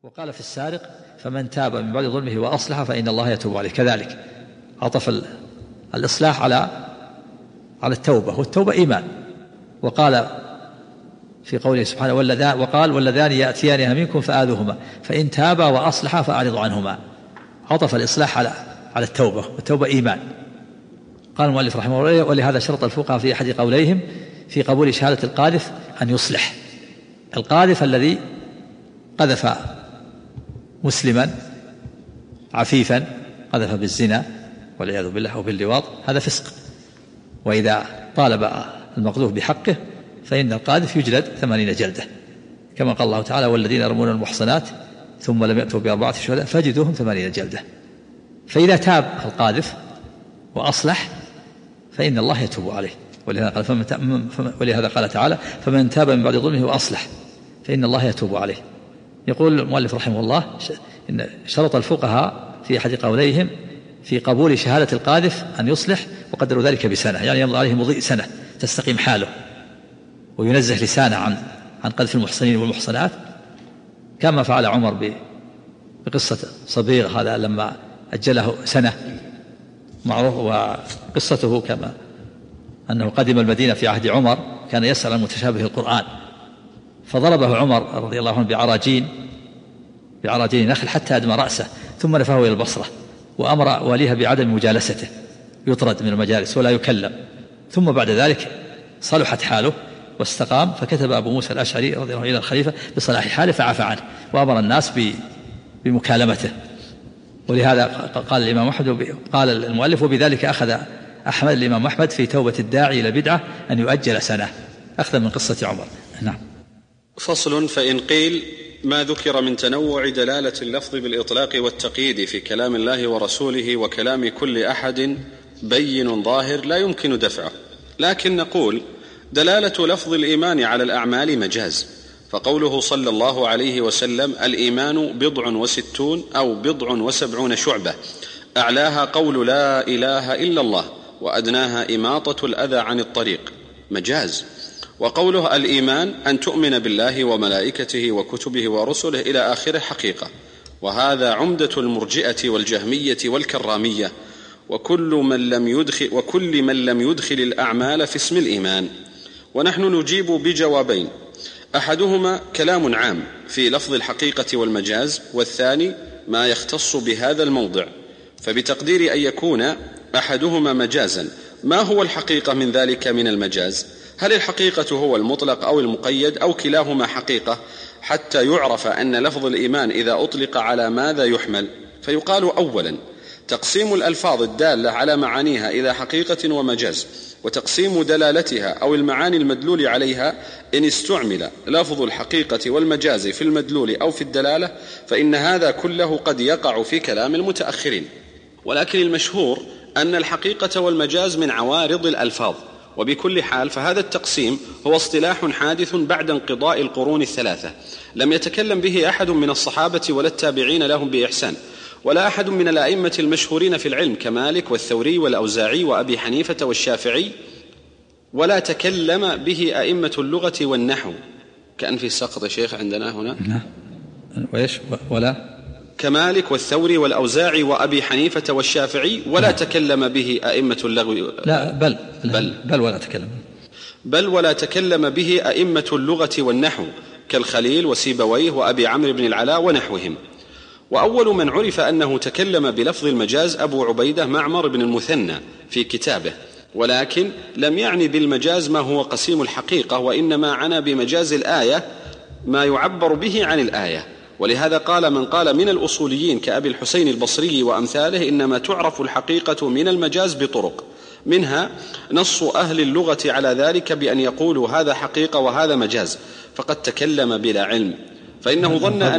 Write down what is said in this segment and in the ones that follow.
وقال في السارق فمن تاب من بعد ظلمه وأصلح فإن الله يتوب عليه. كذلك عطف الإصلاح على التوبة، والتوبة إيمان. وقال في قوله سبحانه وقال واللذان يأتيانها منكم فآذوهما فإن تابا وأصلحا فأعرضوا عنهما. عطف الإصلاح على التوبة، والتوبة إيمان. قال المؤلف رحمه الله: ولهذا شرط الفقهاء في أحد قوليهم في قبول شهادة القاذف أن يصلح. القاذف الذي قذف مسلما عفيفا، قذف بالزنا والعياذ بالله أو باللواط، هذا فسق. وإذا طالب المقذوف بحقه فإن القاذف يجلد 80 جلدة، كما قال الله تعالى: والذين يرمون المحصنات ثم لم يأتوا بأربعة شهداء فاجلدوهم 80 جلدة. فإذا تاب القاذف وأصلح فإن الله يتوب عليه. ولهذا قال تعالى: فمن تاب من بعد ظلمه وأصلح فإن الله يتوب عليه. يقول المؤلف رحمه الله: إن شرط الفقهاء في أحد قوليهم في قبول شهادة القاذف أن يصلح، وقدروا ذلك بسنة، يعني يمضي عليه مضيء سنة تستقيم حاله وينزه لسانه عن قذف المحصنين والمحصنات، كما فعل عمر بقصة صبيغ هذا لما أجله سنة معروف. وقصته كما أنه قدم المدينة في عهد عمر، كان يسأل عن متشابه القرآن، فضربه عمر رضي الله عنه بعراجين نخل حتى أدمى رأسه، ثم نفاه إلى البصرة، وأمر واليها بعدم مجالسته، يطرد من المجالس ولا يكلم. ثم بعد ذلك صلحت حاله واستقام، فكتب أبو موسى الأشعري رضي الله عنه إلى الخليفة بصلاح حاله فعفى عنه وأمر الناس بمكالمته. ولهذا قال الإمام أحمد، قال المؤلف: وبذلك أخذ أحمد الإمام أحمد في توبة الداعي إلى بدعة أن يؤجل سنة، أخذ من قصة عمر. نعم. فصل: فإن قيل: ما ذكر من تنوع دلالة اللفظ بالإطلاق والتقييد في كلام الله ورسوله وكلام كل أحد بين ظاهر لا يمكن دفعه، لكن نقول: دلالة لفظ الإيمان على الأعمال مجاز، فقوله صلى الله عليه وسلم: الإيمان 60 أو 70 شعبة، أعلاها قول لا إله إلا الله وأدناها إماطة الأذى عن الطريق، مجاز. وقوله الإيمان أن تؤمن بالله وملائكته وكتبه ورسله إلى آخره، حقيقة. وهذا عمدة المرجئة والجهمية والكرامية وكل من لم يدخل الأعمال في اسم الإيمان. ونحن نجيب بجوابين: أحدهما كلام عام في لفظ الحقيقة والمجاز، والثاني ما يختص بهذا الموضع، فبتقدير أن يكون أحدهما مجازا، ما هو الحقيقة من ذلك من المجاز؟ هل الحقيقة هو المطلق أو المقيد أو كلاهما حقيقة، حتى يعرف أن لفظ الإيمان إذا أطلق على ماذا يحمل؟ فيقال: أولا تقسيم الألفاظ الدالة على معانيها إلى حقيقة ومجاز، وتقسيم دلالتها أو المعاني المدلول عليها إن استعمل لفظ الحقيقة والمجاز في المدلول أو في الدلالة، فإن هذا كله قد يقع في كلام المتأخرين. ولكن المشهور أن الحقيقة والمجاز من عوارض الألفاظ، وبكل حال فهذا التقسيم هو اصطلاح حادث بعد انقضاء القرون الثلاثة، لم يتكلم به أحد من الصحابة ولا التابعين لهم بإحسان، ولا أحد من الأئمة المشهورين في العلم كمالك والثوري والأوزاعي وأبي حنيفة والشافعي، ولا تكلم به أئمة اللغة والنحو، كأن في السقط شيخ عندنا هنا وإيش ولا كمالك والثوري والأوزاعي وأبي حنيفة والشافعي، ولا تكلم به أئمة اللغو، لا بل ولا تكلم به أئمة اللغة والنحو كالخليل وسيبويه وأبي عمرو بن العلاء ونحوهم. وأول من عرف أنه تكلم بلفظ المجاز أبو عبيدة معمر بن المثنى في كتابه، ولكن لم يعني بالمجاز ما هو قسيم الحقيقة، وإنما عنى بمجاز الآية ما يعبر به عن الآية. ولهذا قال من قال من الأصوليين كأبي الحسين البصري وأمثاله: إنما تعرف الحقيقة من المجاز بطرق، منها نص أهل اللغة على ذلك بأن يقولوا هذا حقيقة وهذا مجاز، فقد تكلم بلا علم، فإنه ظن أن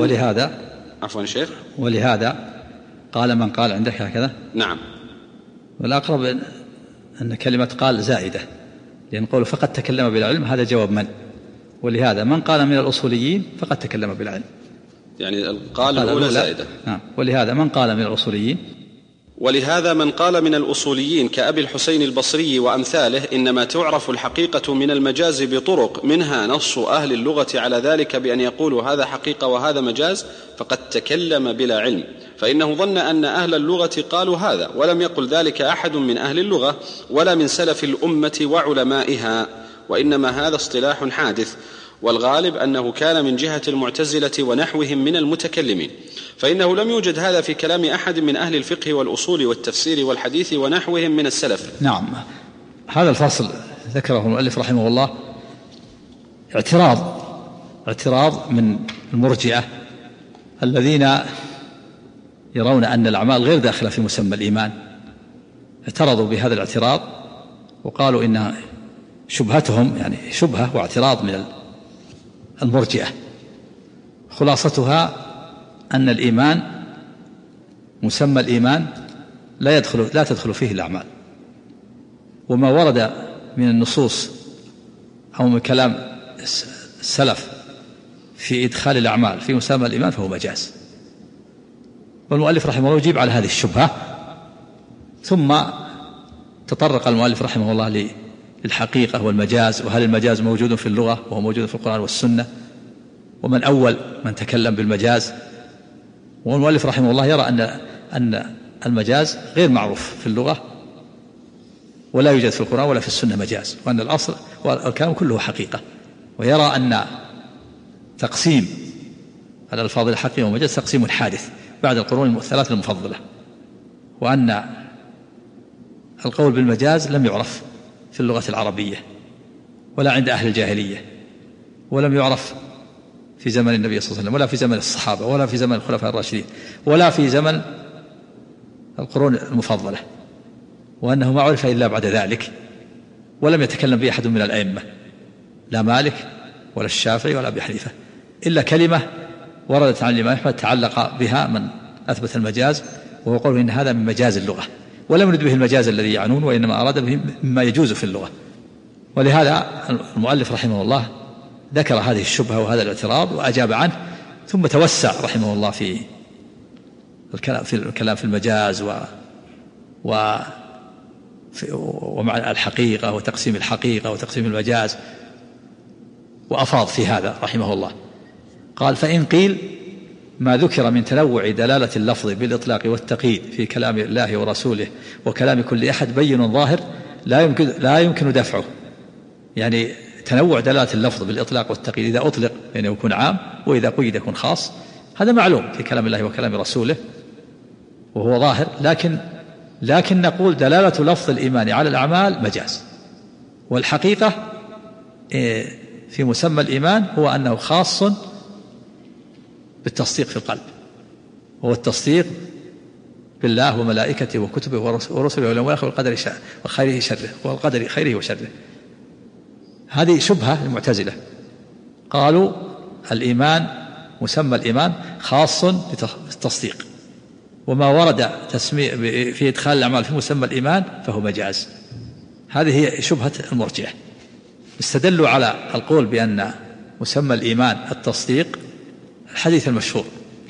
ولهذا قال من قال عندك هكذا. نعم. والأقرب أن كلمة قال زائدة، لأن قوله فقد تكلم بلا علم هذا جواب من، ولهذا من قال من الأصوليين فقد تكلم بلا علم، يعني قال الأولى زائدة. نعم. ولهذا من قال من الأصوليين ولهذا من قال من الأصوليين كأبي الحسين البصري وأمثاله إنما تعرف الحقيقة من المجاز بطرق، منها نص أهل اللغة على ذلك بأن يقولوا هذا حقيقة وهذا مجاز، فقد تكلم بلا علم، فإنه ظن أن أهل اللغة قالوا هذا، ولم يقل ذلك أحد من أهل اللغة ولا من سلف الأمة وعلمائها، وإنما هذا اصطلاح حادث، والغالب أنه كان من جهة المعتزلة ونحوهم من المتكلمين، فإنه لم يوجد هذا في كلام أحد من أهل الفقه والأصول والتفسير والحديث ونحوهم من السلف. نعم، هذا الفصل ذكره المؤلف رحمه الله اعتراض من المرجئة الذين يرون أن الأعمال غير داخلة في مسمى الإيمان، اعترضوا بهذا الاعتراض وقالوا إن شبهتهم يعني شبهة واعتراض من المرجئة، خلاصتها أن الإيمان مسمى الإيمان لا تدخل فيه الأعمال، وما ورد من النصوص أو من كلام السلف في إدخال الأعمال في مسمى الإيمان فهو مجاز. والمؤلف رحمه الله يجيب على هذه الشبهة، ثم تطرق المؤلف رحمه الله للحقيقة والمجاز، وهل المجاز موجود في اللغة وهو موجود في القرآن والسنة، ومن أول من تكلم بالمجاز. والمؤلف رحمه الله يرى أن المجاز غير معروف في اللغة ولا يوجد في القرآن ولا في السنة مجاز، وأن الأصل والكلام كله حقيقة، ويرى أن تقسيم الألفاظ الحقيقة والمجاز تقسيم حادث بعد القرون الثلاث المفضلة، وأن القول بالمجاز لم يعرف في اللغة العربية ولا عند أهل الجاهلية، ولم يعرف في زمن النبي صلى الله عليه وسلم ولا في زمن الصحابة ولا في زمن الخلفاء الراشدين ولا في زمن القرون المفضلة، وأنه ما عرف إلا بعد ذلك، ولم يتكلم به أحد من الأئمة لا مالك ولا الشافعي ولا أبي حنيفة، إلا كلمة وردت عن الإمام أحمد تعلق بها من أثبت المجاز، وهو قوله إن هذا من مجاز اللغة، ولم يرد به المجاز الذي يعنون، وإنما أراد به مما يجوز في اللغة. ولهذا المؤلف رحمه الله ذكر هذه الشبهة وهذا الاعتراض وأجاب عنه، ثم توسع رحمه الله في الكلام في المجاز ومع الحقيقة وتقسيم الحقيقة وتقسيم المجاز، وأفاض في هذا رحمه الله. قال: فإن قيل ما ذكر من تنوع دلالة اللفظ بالإطلاق والتقييد في كلام الله ورسوله وكلام كل أحد بين ظاهر لا يمكن دفعه، يعني تنوع دلالة اللفظ بالإطلاق والتقييد، إذا أطلق يعني يكون عام، وإذا قيد يكون خاص، هذا معلوم في كلام الله وكلام رسوله وهو ظاهر، لكن نقول دلالة لفظ الإيمان على الأعمال مجاز، والحقيقة في مسمى الإيمان هو أنه خاص بالتصديق في القلب، وهو التصديق بالله وملائكته وكتبه ورسله واليوم الآخر والقدر خيره شره والقدر خيره وشره. هذه شبهة المعتزلة، قالوا الإيمان مسمى الإيمان خاص بالتصديق، وما ورد في إدخال الأعمال في مسمى الإيمان فهو مجاز. هذه هي شبهة المرجئة، استدلوا على القول بأن مسمى الإيمان التصديق الحديث المشهور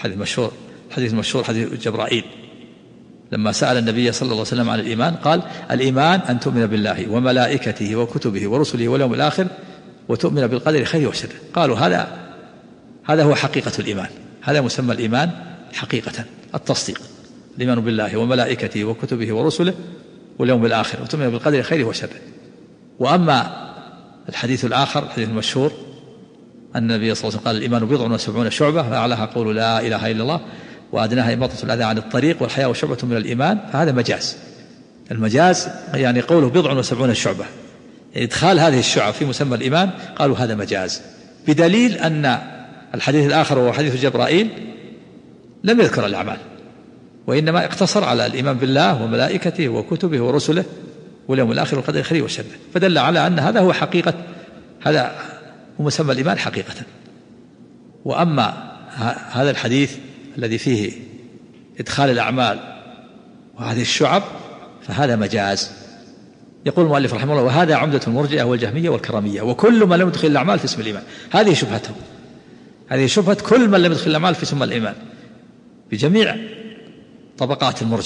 حديث جبرائيل لما سأل النبي صلى الله عليه وسلم عن الإيمان، قال: الإيمان أن تؤمن بالله وملائكته وكتبه ورسله واليوم الآخر وتؤمن بالقدر خيره وشره. قالوا هذا هو حقيقة الإيمان، هذا مسمى الإيمان حقيقة، التصديق، الإيمان بالله وملائكته وكتبه ورسله واليوم الآخر وتؤمن بالقدر خيره وشره. وأما الحديث الآخر الحديث المشهور أن النبي صلى الله عليه وسلم قال: الإيمان 70 شعبة، فأعلاها قول لا إله إلا الله وأدناها إماطة الأذى عن الطريق والحياء شعبة من الإيمان، فهذا مجاز. المجاز يعني قوله 70 شعبة، إدخال هذه الشعب في مسمى الإيمان قالوا هذا مجاز، بدليل أن الحديث الآخر وهو حديث جبرائيل لم يذكر الأعمال، وإنما اقتصر على الإيمان بالله وملائكته وكتبه ورسله واليوم الآخر والقدر خيره وشره، فدل على أن هذا هو حقيقة، هذا هو مسمى الإيمان حقيقة. وأما هذا الحديث الذي فيه إدخال الأعمال وهذه الشعب فهذا مجاز. يقول المؤلف رحمه الله: وهذا عمدة المرجئة والجهمية والكرامية، وكل من لم يدخل الأعمال في اسم الإيمان. هذه شبهتهم، هذه شبهة كل من لم يدخل الأعمال في اسم الإيمان بجميع طبقات المرجئة،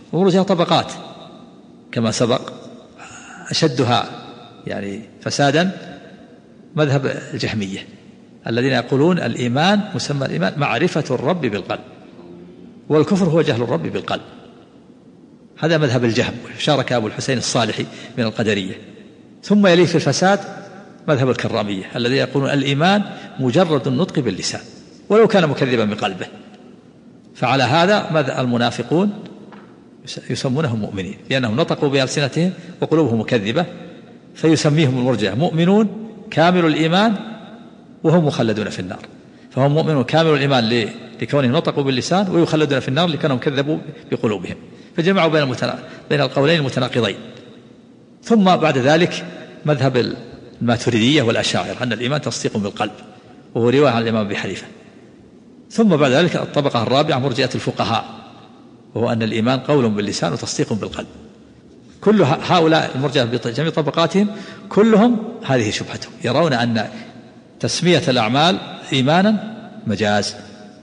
والمرجئة طبقات كما سبق، أشدها يعني فسادا مذهب الجهمية الذين يقولون الإيمان مسمى الإيمان معرفة الرب بالقلب، والكفر هو جهل الرب بالقلب. هذا مذهب الجهم، شارك أبو الحسين الصالحي من القدرية. ثم يليه في الفساد مذهب الكرامية الذي يقولون الإيمان مجرد النطق باللسان ولو كان مكذبا بقلبه. فعلى هذا المنافقون يسمونهم مؤمنين لأنهم نطقوا بألسنتهم وقلوبهم مكذبة، فيسميهم المرجئة مؤمنون كامل الإيمان وهم مخلدون في النار. فهم مؤمنون كامل الإيمان لكونهم نطقوا باللسان، ويخلدون في النار لكونهم كذبوا بقلوبهم. فجمعوا بين القولين المتناقضين. ثم بعد ذلك مذهب الماتريدية والأشاعرة أن الإيمان تصديق بالقلب، وهو رواية عن الإمام أبي حنيفة. ثم بعد ذلك الطبقة الرابعة مرجئة الفقهاء، وهو أن الإيمان قول باللسان وتصديق بالقلب. كل هؤلاء المرجئة بجميع طبقاتهم كلهم هذه شبهتهم، يرون أن تسمية الأعمال إيمانا مجاز،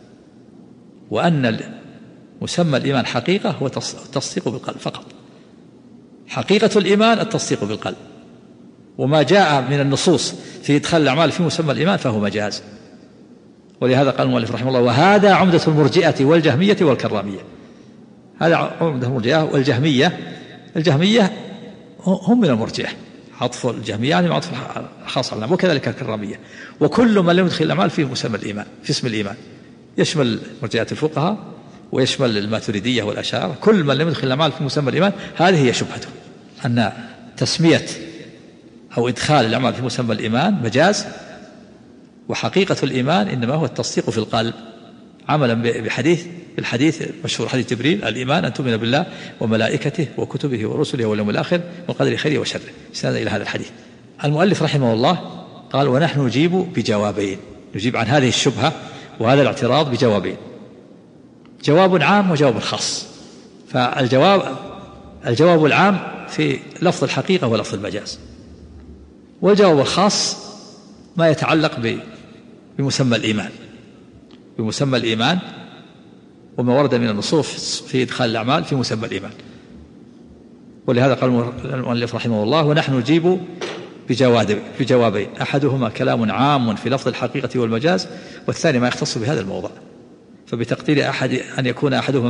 وأن مسمى الإيمان حقيقة هو التصديق بالقلب فقط. حقيقة الإيمان التصديق بالقلب، وما جاء من النصوص في إدخال الأعمال في مسمى الإيمان فهو مجاز. ولهذا قال المؤلف رحمه الله وهذا عمدة المرجئة والجهمية والكرامية. هذا عمدة المرجئة والجهمية. الجهمية هم من المرجئة، عطف الجهمية يعني عطف خاص على، وكذلك الكرامية. وكل من لم يدخل الأعمال في مسمى الإيمان في اسم الإيمان، يشمل مرجئة الفقهاء ويشمل الماتريدية والأشاعرة. كل من لم يدخل الأعمال في مسمى الإيمان هذه هي شبهته، أن تسمية أو إدخال الأعمال في مسمى الإيمان مجاز، وحقيقة الإيمان إنما هو التصديق في القلب عملا بالحديث مشهور حديث جبريل الإيمان أن تؤمن بالله وملائكته وكتبه ورسله واليوم الآخر والقدر خيره وشره، استناد إلى هذا الحديث. المؤلف رحمه الله قال ونحن نجيب بجوابين، نجيب عن هذه الشبهة وهذا الاعتراض بجوابين، جواب عام وجواب خاص. فالجواب العام في لفظ الحقيقة ولفظ المجاز، والجواب الخاص ما يتعلق بمسمى الإيمان وما ورد من النصوص في إدخال الأعمال في مسمى الإيمان. ولهذا قال المؤلف رحمه الله ونحن نجيب بجوابين، أحدهما كلام عام في لفظ الحقيقة والمجاز، والثاني ما يختص بهذا الموضوع. فبتقدير أن يكون أحدهما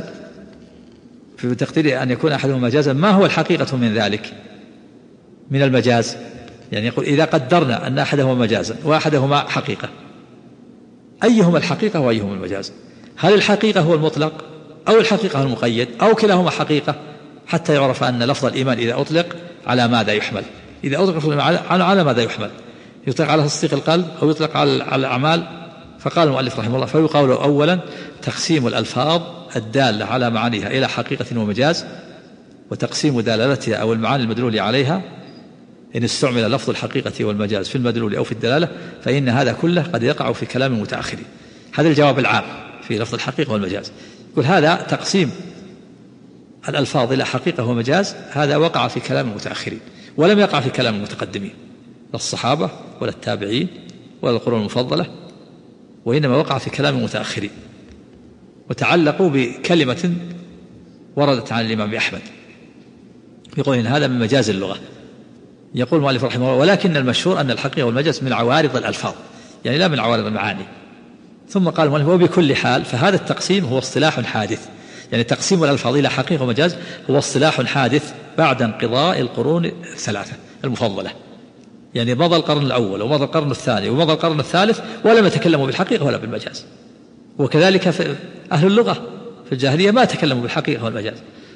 مجازا ما هو الحقيقة من ذلك من المجاز؟ يعني يقول إذا قدرنا أن أحدهما مجازا وأحدهما حقيقة، أيهما الحقيقة وأيهما المجاز؟ هل الحقيقة هو المطلق أو الحقيقة هو المقيد أو كلاهما حقيقة؟ حتى يعرف أن لفظ الإيمان إذا أطلق على ماذا يحمل، إذا أطلق على ماذا يحمل، يطلق على تصديق القلب أو يطلق على الأعمال. فقال المؤلف رحمه الله فيقال أولا تقسيم الألفاظ الدالة على معانيها إلى حقيقة ومجاز، وتقسيم دلالتها أو المعاني المدلول عليها إن استعمل لفظ الحقيقة والمجاز في المدلول أو في الدلالة فإن هذا كله قد يقع في كلام المتأخرين. هذا الجواب العام في لفظ الحقيقة والمجاز. يقول هذا تقسيم الألفاظ إلى حقيقة ومجاز هذا وقع في كلام المتأخرين ولم يقع في كلام المتقدمين، لا الصحابة ولا التابعين ولا القرون المفضلة، وإنما وقع في كلام المتأخرين، وتعلقوا بكلمة وردت عن الإمام أحمد يقول إن هذا من مجاز اللغة. يقول المؤلف رحمه الله ولكن المشهور أن الحقيقة والمجاز من عوارض الألفاظ، يعني لا من عوارض المعاني. ثم قال المؤلف وبكل حال فهذا التقسيم هو اصطلاح حادث، يعني تقسيم الألفاظ إلى حقيقة ومجاز هو اصطلاح حادث بعد انقضاء القرون الثلاثة المفضلة، يعني مضى القرن الأول ومضى القرن الثاني ومضى القرن الثالث ولم يتكلموا بالحقيقة ولا بالمجاز. وكذلك في أهل اللغة في الجاهلية ما تكلموا بالحقيقة والمجاز،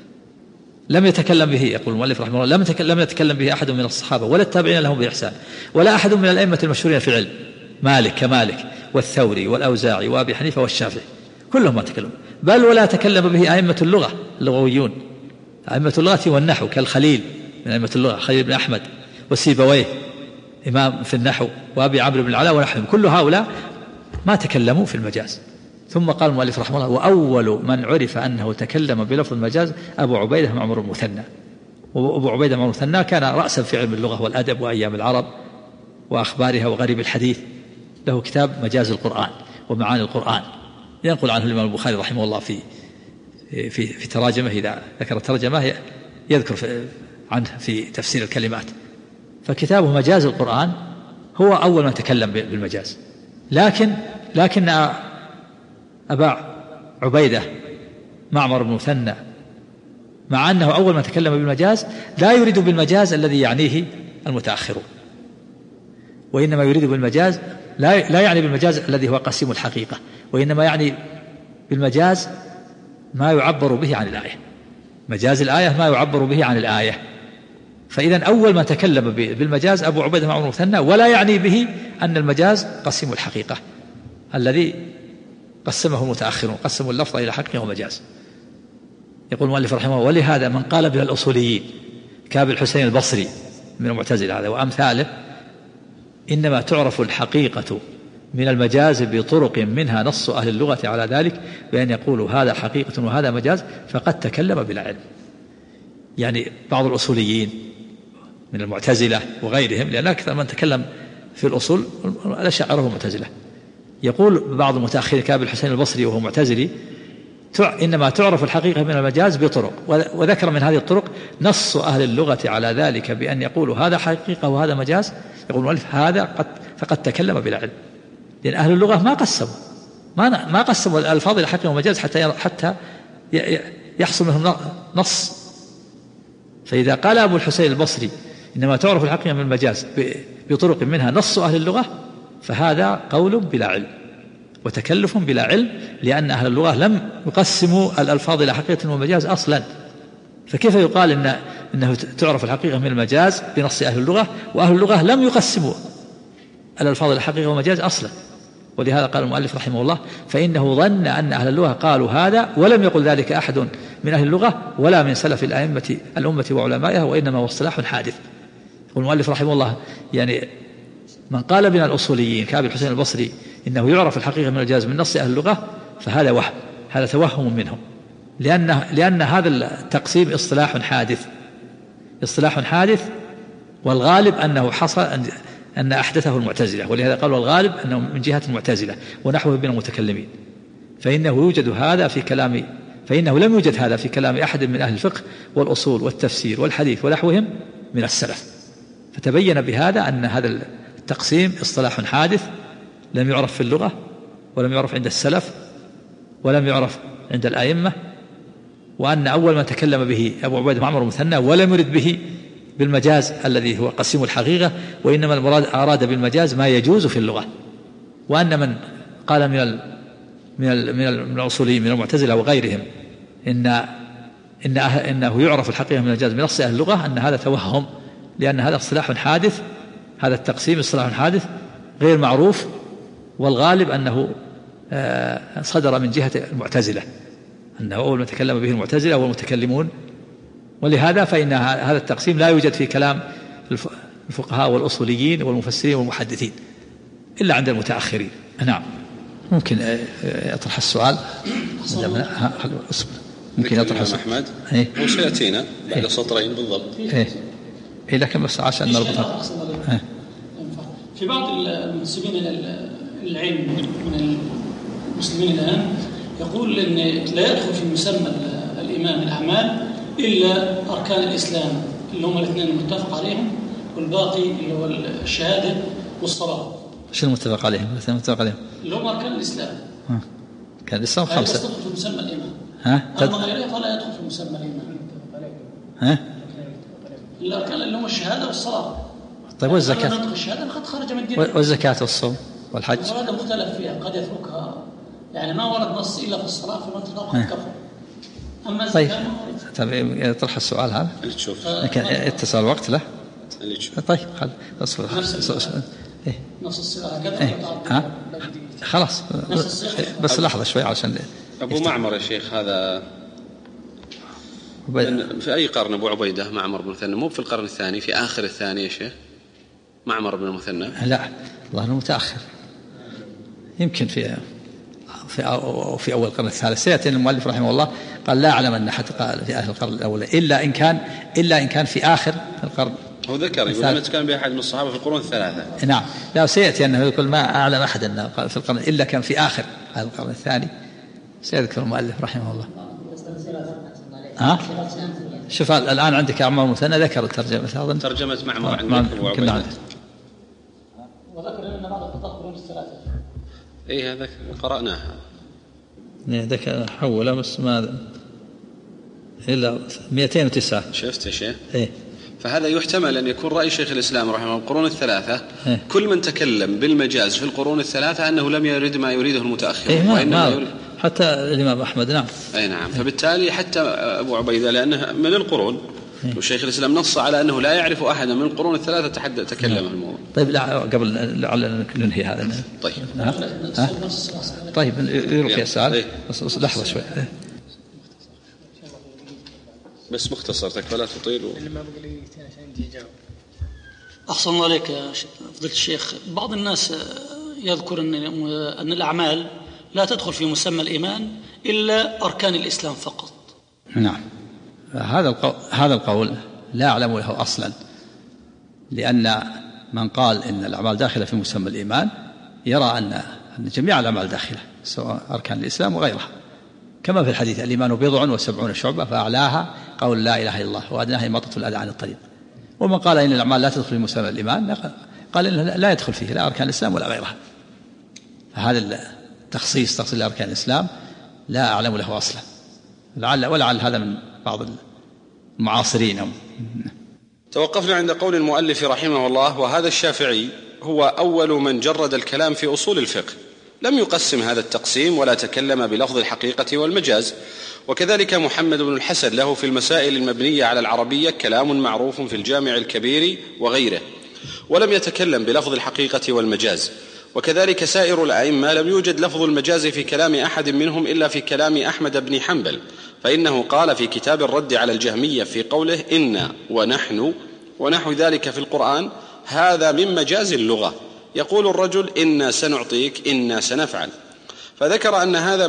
لم يتكلم به. يقول المؤلف رحمه الله لم يتكلم به أحد من الصحابة ولا التابعين لهم بإحسان ولا أحد من الأئمة المشهورين في العلم، مالك والثوري والأوزاعي وأبي حنيفة والشافعي كلهم ما تكلموا، بل ولا تكلم به أئمة اللغة اللغويون، أئمة اللغة والنحو كالخليل من أئمة اللغة خليل بن أحمد وسيبويه إمام في النحو وأبي عمرو بن العلاء ونحوهم، كل هؤلاء ما تكلموا في المجاز. ثم قال المؤلف رحمه الله وأول من عرف أنه تكلم بلفظ المجاز أبو عبيدة بن عمرو المثنى. وأبو عبيدة بن عمرو المثنى كان رأسا في علم اللغة والأدب وأيام العرب وأخبارها وغريب الحديث، له كتاب مجاز القرآن ومعاني القرآن ينقل عنه الإمام البخاري رحمه الله في في تراجمه إذا ذكر ترجمة يذكر عنه في تفسير الكلمات. فكتابه مجاز القرآن هو أول من تكلم بالمجاز، لكن أبا عبيدة معمر بن مثنى مع أنه أول من تكلم بالمجاز لا يريد بالمجاز الذي يعنيه المتأخرون، وإنما يريد بالمجاز لا يعني بالمجاز الذي هو قسيم الحقيقة، وإنما يعني بالمجاز ما يعبر به عن الآية، مجاز الآية ما يعبر به عن الآية. فإذا أول ما تكلم بالمجاز أبو عبيدة معمر المثنى، ولا يعني به أن المجاز قسيم الحقيقة الذي قسمه المتأخرون، قسموا اللفظ إلى حقيقة ومجاز. يقول المؤلف رحمه الله: ولهذا من قال بها الأصوليين كأبي الحسين البصري من المعتزلة هذا وأمثاله إنما تعرف الحقيقة من المجاز بطرق منها نص أهل اللغة على ذلك بأن يقولوا هذا حقيقة وهذا مجاز فقد تكلم بلا علم. يعني بعض الأصوليين من المعتزلة وغيرهم، لأن أكثر من تكلم في الأصول الأشاعرة والمعتزلة، يقول بعض المتأخرين كأبي الحسين البصري وهو معتزلي إنما تعرف الحقيقة من المجاز بطرق، وذكر من هذه الطرق نص أهل اللغة على ذلك بأن يقولوا هذا حقيقة وهذا مجاز. يقول المؤلف هذا فقد تكلم بلا علم، لأن أهل اللغة ما قسموا الألفاظ إلى حقيقة ومجاز حتى يحصل منهم نص. فإذا قال أبو الحسين البصري إنما تعرف الحقيقة من المجاز بطرق منها نص أهل اللغة فهذا قول بلا علم وتكلف بلا علم، لأن أهل اللغة لم يقسموا الألفاظ إلى حقيقة ومجاز أصلا. فكيف يقال إنه تعرف الحقيقة من المجاز بنص أهل اللغة وأهل اللغة لم يقسموا الألفاظ إلى حقيقة ومجاز أصلا؟ ولهذا قال المؤلف رحمه الله: فإنه ظن أن أهل اللغة قالوا هذا، ولم يقل ذلك أحد من أهل اللغة ولا من سلف الأمة وعلمائها، وإنما هو اصطلاح حادث. والمؤلف رحمه الله يعني من قال بنا الأصوليين كأبي الحسين البصري إنه يعرف الحقيقة من المجاز من نص أهل اللغة فهذا وهم، هذا توهم منهم، لأن هذا التقسيم اصطلاح حادث، والغالب أنه حصل أن أحدثه المعتزلة، ولهذا قالوا الغالب أنه من جهة المعتزلة ونحوه من المتكلمين. فإنه لم يوجد هذا في كلام أحد من أهل الفقه والأصول والتفسير والحديث ونحوهم من السلف. فتبين بهذا أن هذا التقسيم اصطلاح حادث لم يعرف في اللغة ولم يعرف عند السلف ولم يعرف عند الأئمة، وأن أول ما تكلم به أبو عبيدة معمر المثنى ولم يرد به بالمجاز الذي هو قسيم الحقيقة، وإنما المراد أراد بالمجاز ما يجوز في اللغة. وأن من قال من الأصوليين من المعتزلة وغيرهم إنه يعرف الحقيقة من المجاز بنص أهل اللغة، أن هذا توهم، لأن هذا اصطلاح حادث، هذا التقسيم اصطلاح حادث غير معروف، والغالب أنه صدر من جهة المعتزلة، أنه أول ما تكلم به المعتزلة والمتكلمون. ولهذا فإن هذا التقسيم لا يوجد في كلام الفقهاء والأصوليين والمفسرين والمحدثين إلا عند المتأخرين. نعم. ممكن أطرح السؤال؟ ممكن أطرح السؤال أحمد هو سيأتينا بعد سطرين بالضبط. لكن بس عشان نربطها. في بعض المنسبين إلى العلم من المسلمين الآن يقول أن لا يدخل في مسمى الإمام الأعمال إلا أركان الإسلام اللي هم الاثنين المتفق عليهم، والباقي اللي هو الشهادة والصلاة. شو المتفق عليهم؟ الاثنين المتفق عليهم اللي هم أركان الإسلام. كان الإسلام 5. تدخل في مسمى الإمام. أما غيره فلا يدخل في مسمى الإمام. الأركان اللي هم الشهادة والصلاة. طيب والزكاة؟ الشهادة قد خرج من الدين. والزكاة والصوم والحج؟ هذا مختلف فيها، قد يتركها، يعني ما ورد نص إلا في الصلاة فمن تركها كفر. أما الزكاة طيب يطرح السؤال هذا اللي تشوف لكن اتصل الوقت له اللي تشوف. طيب نفس الصيغة كذا. خلاص بس لحظة شوي عشان أبو معمر يا شيخ هذا في أي قرن أبو عبيدة معمر بن المثنى؟ مو في القرن الثاني، في آخر الثاني يا شيخ معمر بن المثنى؟ لا والله أنه متأخر، يمكن في أول القرن الثالث. سيأتي المؤلف رحمه الله قال لا أعلم أن أحد قال في آخر القرن الأول إلا إن كان في آخر القرن. هو ذكر يقول لم يتكلم بأحد من الصحابة في القرون الثلاثة. نعم، لا سيأتي أنه يقول ما أعلم أحد أنه قال في القرن إلا كان في آخر هذا القرن الثاني، سيذكر المؤلف رحمه الله. شوف الآن عندك أعمال مثنى ذكر الترجمة هذا ترجمة معمر عندك وذكر أن بعض الخطأ قرون الثلاثة. إيه هذا قرأناها. ذكر حوله بس ما إلا 209. شفت يا شيخ؟ إيه. فهذا يحتمل أن يكون رأي شيخ الإسلام رحمه الله القرون الثلاثة. إيه؟ كل من تكلم بالمجاز في القرون الثلاثة أنه لم يرد ما يريده المتأخر. إيه ما حتى الإمام أحمد. نعم. أي نعم. فبالتالي حتى أبو عبيدة لأنه من القرون. إيه؟ وشيخ الإسلام نص على أنه لا يعرف أحدا من القرون الثلاثة تكلم الموضوع. طيب لا قبل لعل ننهي هذا. طيب. طيب يلقي السؤال. إيه؟ بس لحظة شوي. إيه؟ بس مختصر فلا تطيل. أحسن الله عليك يا فضيلة الشيخ. بعض الناس يذكر أن الأعمال لا تدخل في مسمى الإيمان إلا أركان الإسلام فقط. نعم. هذا القول لا أعلم له أصلا، لأن من قال إن الأعمال داخلة في مسمى الإيمان يرى أن جميع الأعمال داخلة سواء أركان الإسلام وغيرها، كما في الحديث الإيمان 70 شعبة فأعلاها قول لا إله إلا الله وأدناها إماطة الأذى عن الطريق. ومن قال إن الأعمال لا تدخل في مسمى الإيمان قال إنه لا يدخل فيه لا أركان الإسلام ولا غيرها. فهذا تخصيص لأركان الإسلام لا أعلم له أصلا، ولعل هذا من بعض المعاصرين. توقفنا عند قول المؤلف رحمه الله: وهذا الشافعي هو أول من جرد الكلام في أصول الفقه، لم يقسم هذا التقسيم ولا تكلم بلفظ الحقيقة والمجاز. وكذلك محمد بن الحسن له في المسائل المبنية على العربية كلام معروف في الجامع الكبير وغيره، ولم يتكلم بلفظ الحقيقة والمجاز. وكذلك سائر الأئمة لم يوجد لفظ المجاز في كلام أحد منهم إلا في كلام أحمد بن حنبل، فإنه قال في كتاب الرد على الجهمية في قوله إنا ونحن ونحو ذلك في القرآن: هذا من مجاز اللغة، يقول الرجل إنا سنعطيك إنا سنفعل، فذكر أن هذا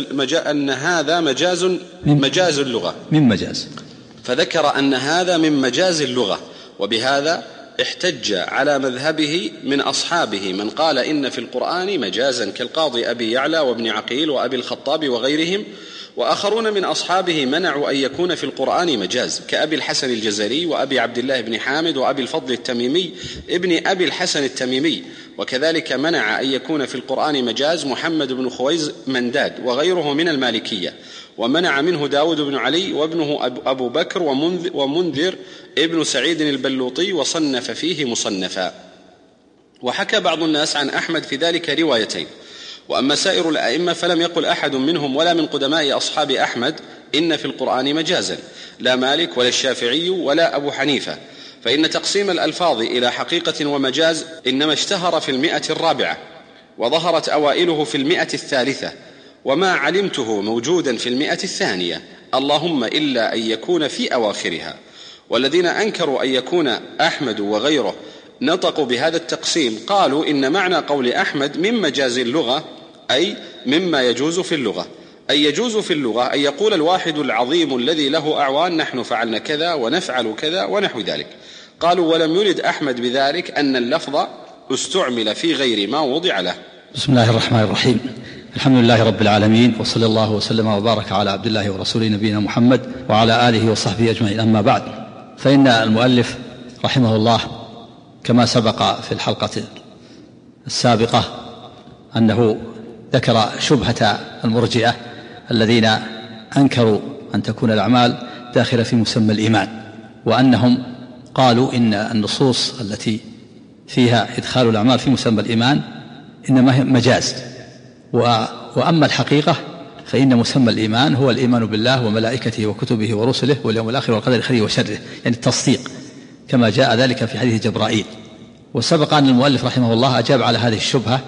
مجاز اللغة من مجاز، فذكر أن هذا من مجاز اللغة. وبهذا احتج على مذهبه من أصحابه من قال إن في القرآن مجازا كالقاضي أبي يعلى وابن عقيل وأبي الخطاب وغيرهم. وآخرون من أصحابه منعوا أن يكون في القرآن مجاز كأبي الحسن الجزري وأبي عبد الله بن حامد وأبي الفضل التميمي ابن أبي الحسن التميمي. وكذلك منع أن يكون في القرآن مجاز محمد بن خويز منداد وغيره من المالكية، ومنع منه داود بن علي وابنه أبو بكر ومنذر ابن سعيد البلوطي وصنف فيه مصنفا. وحكى بعض الناس عن أحمد في ذلك روايتين. وأما سائر الأئمة فلم يقل أحد منهم ولا من قدماء أصحاب أحمد إن في القرآن مجازا، لا مالك ولا الشافعي ولا أبو حنيفة، فإن تقسيم الألفاظ إلى حقيقة ومجاز إنما اشتهر في 104 وظهرت أوائله في 103 وما علمته موجودا في 102 اللهم إلا أن يكون في أواخرها. والذين أنكروا أن يكون أحمد وغيره نطقوا بهذا التقسيم قالوا إن معنى قول أحمد من مجاز اللغة أي مما يجوز في اللغة، أي يجوز في اللغة أن يقول الواحد العظيم الذي له أعوان نحن فعلنا كذا ونفعل كذا ونحو ذلك. قالوا ولم يرد أحمد بذلك أن اللفظ استعمل في غير ما وضع له. بسم الله الرحمن الرحيم. الحمد لله رب العالمين، وصلى الله وسلم وبارك على عبد الله ورسوله نبينا محمد وعلى آله وصحبه أجمعين. أما بعد، فإن المؤلف رحمه الله كما سبق في الحلقة السابقة أنه ذكر شبهة المرجئة الذين أنكروا أن تكون الأعمال داخلة في مسمى الإيمان، وأنهم قالوا إن النصوص التي فيها إدخال الأعمال في مسمى الإيمان إنما هي مجاز، وأما الحقيقة فإن مسمى الإيمان هو الإيمان بالله وملائكته وكتبه ورسله واليوم الآخر والقدر خيره وشره، يعني التصديق كما جاء ذلك في حديث جبرائيل. وسبق أن المؤلف رحمه الله أجاب على هذه الشبهة،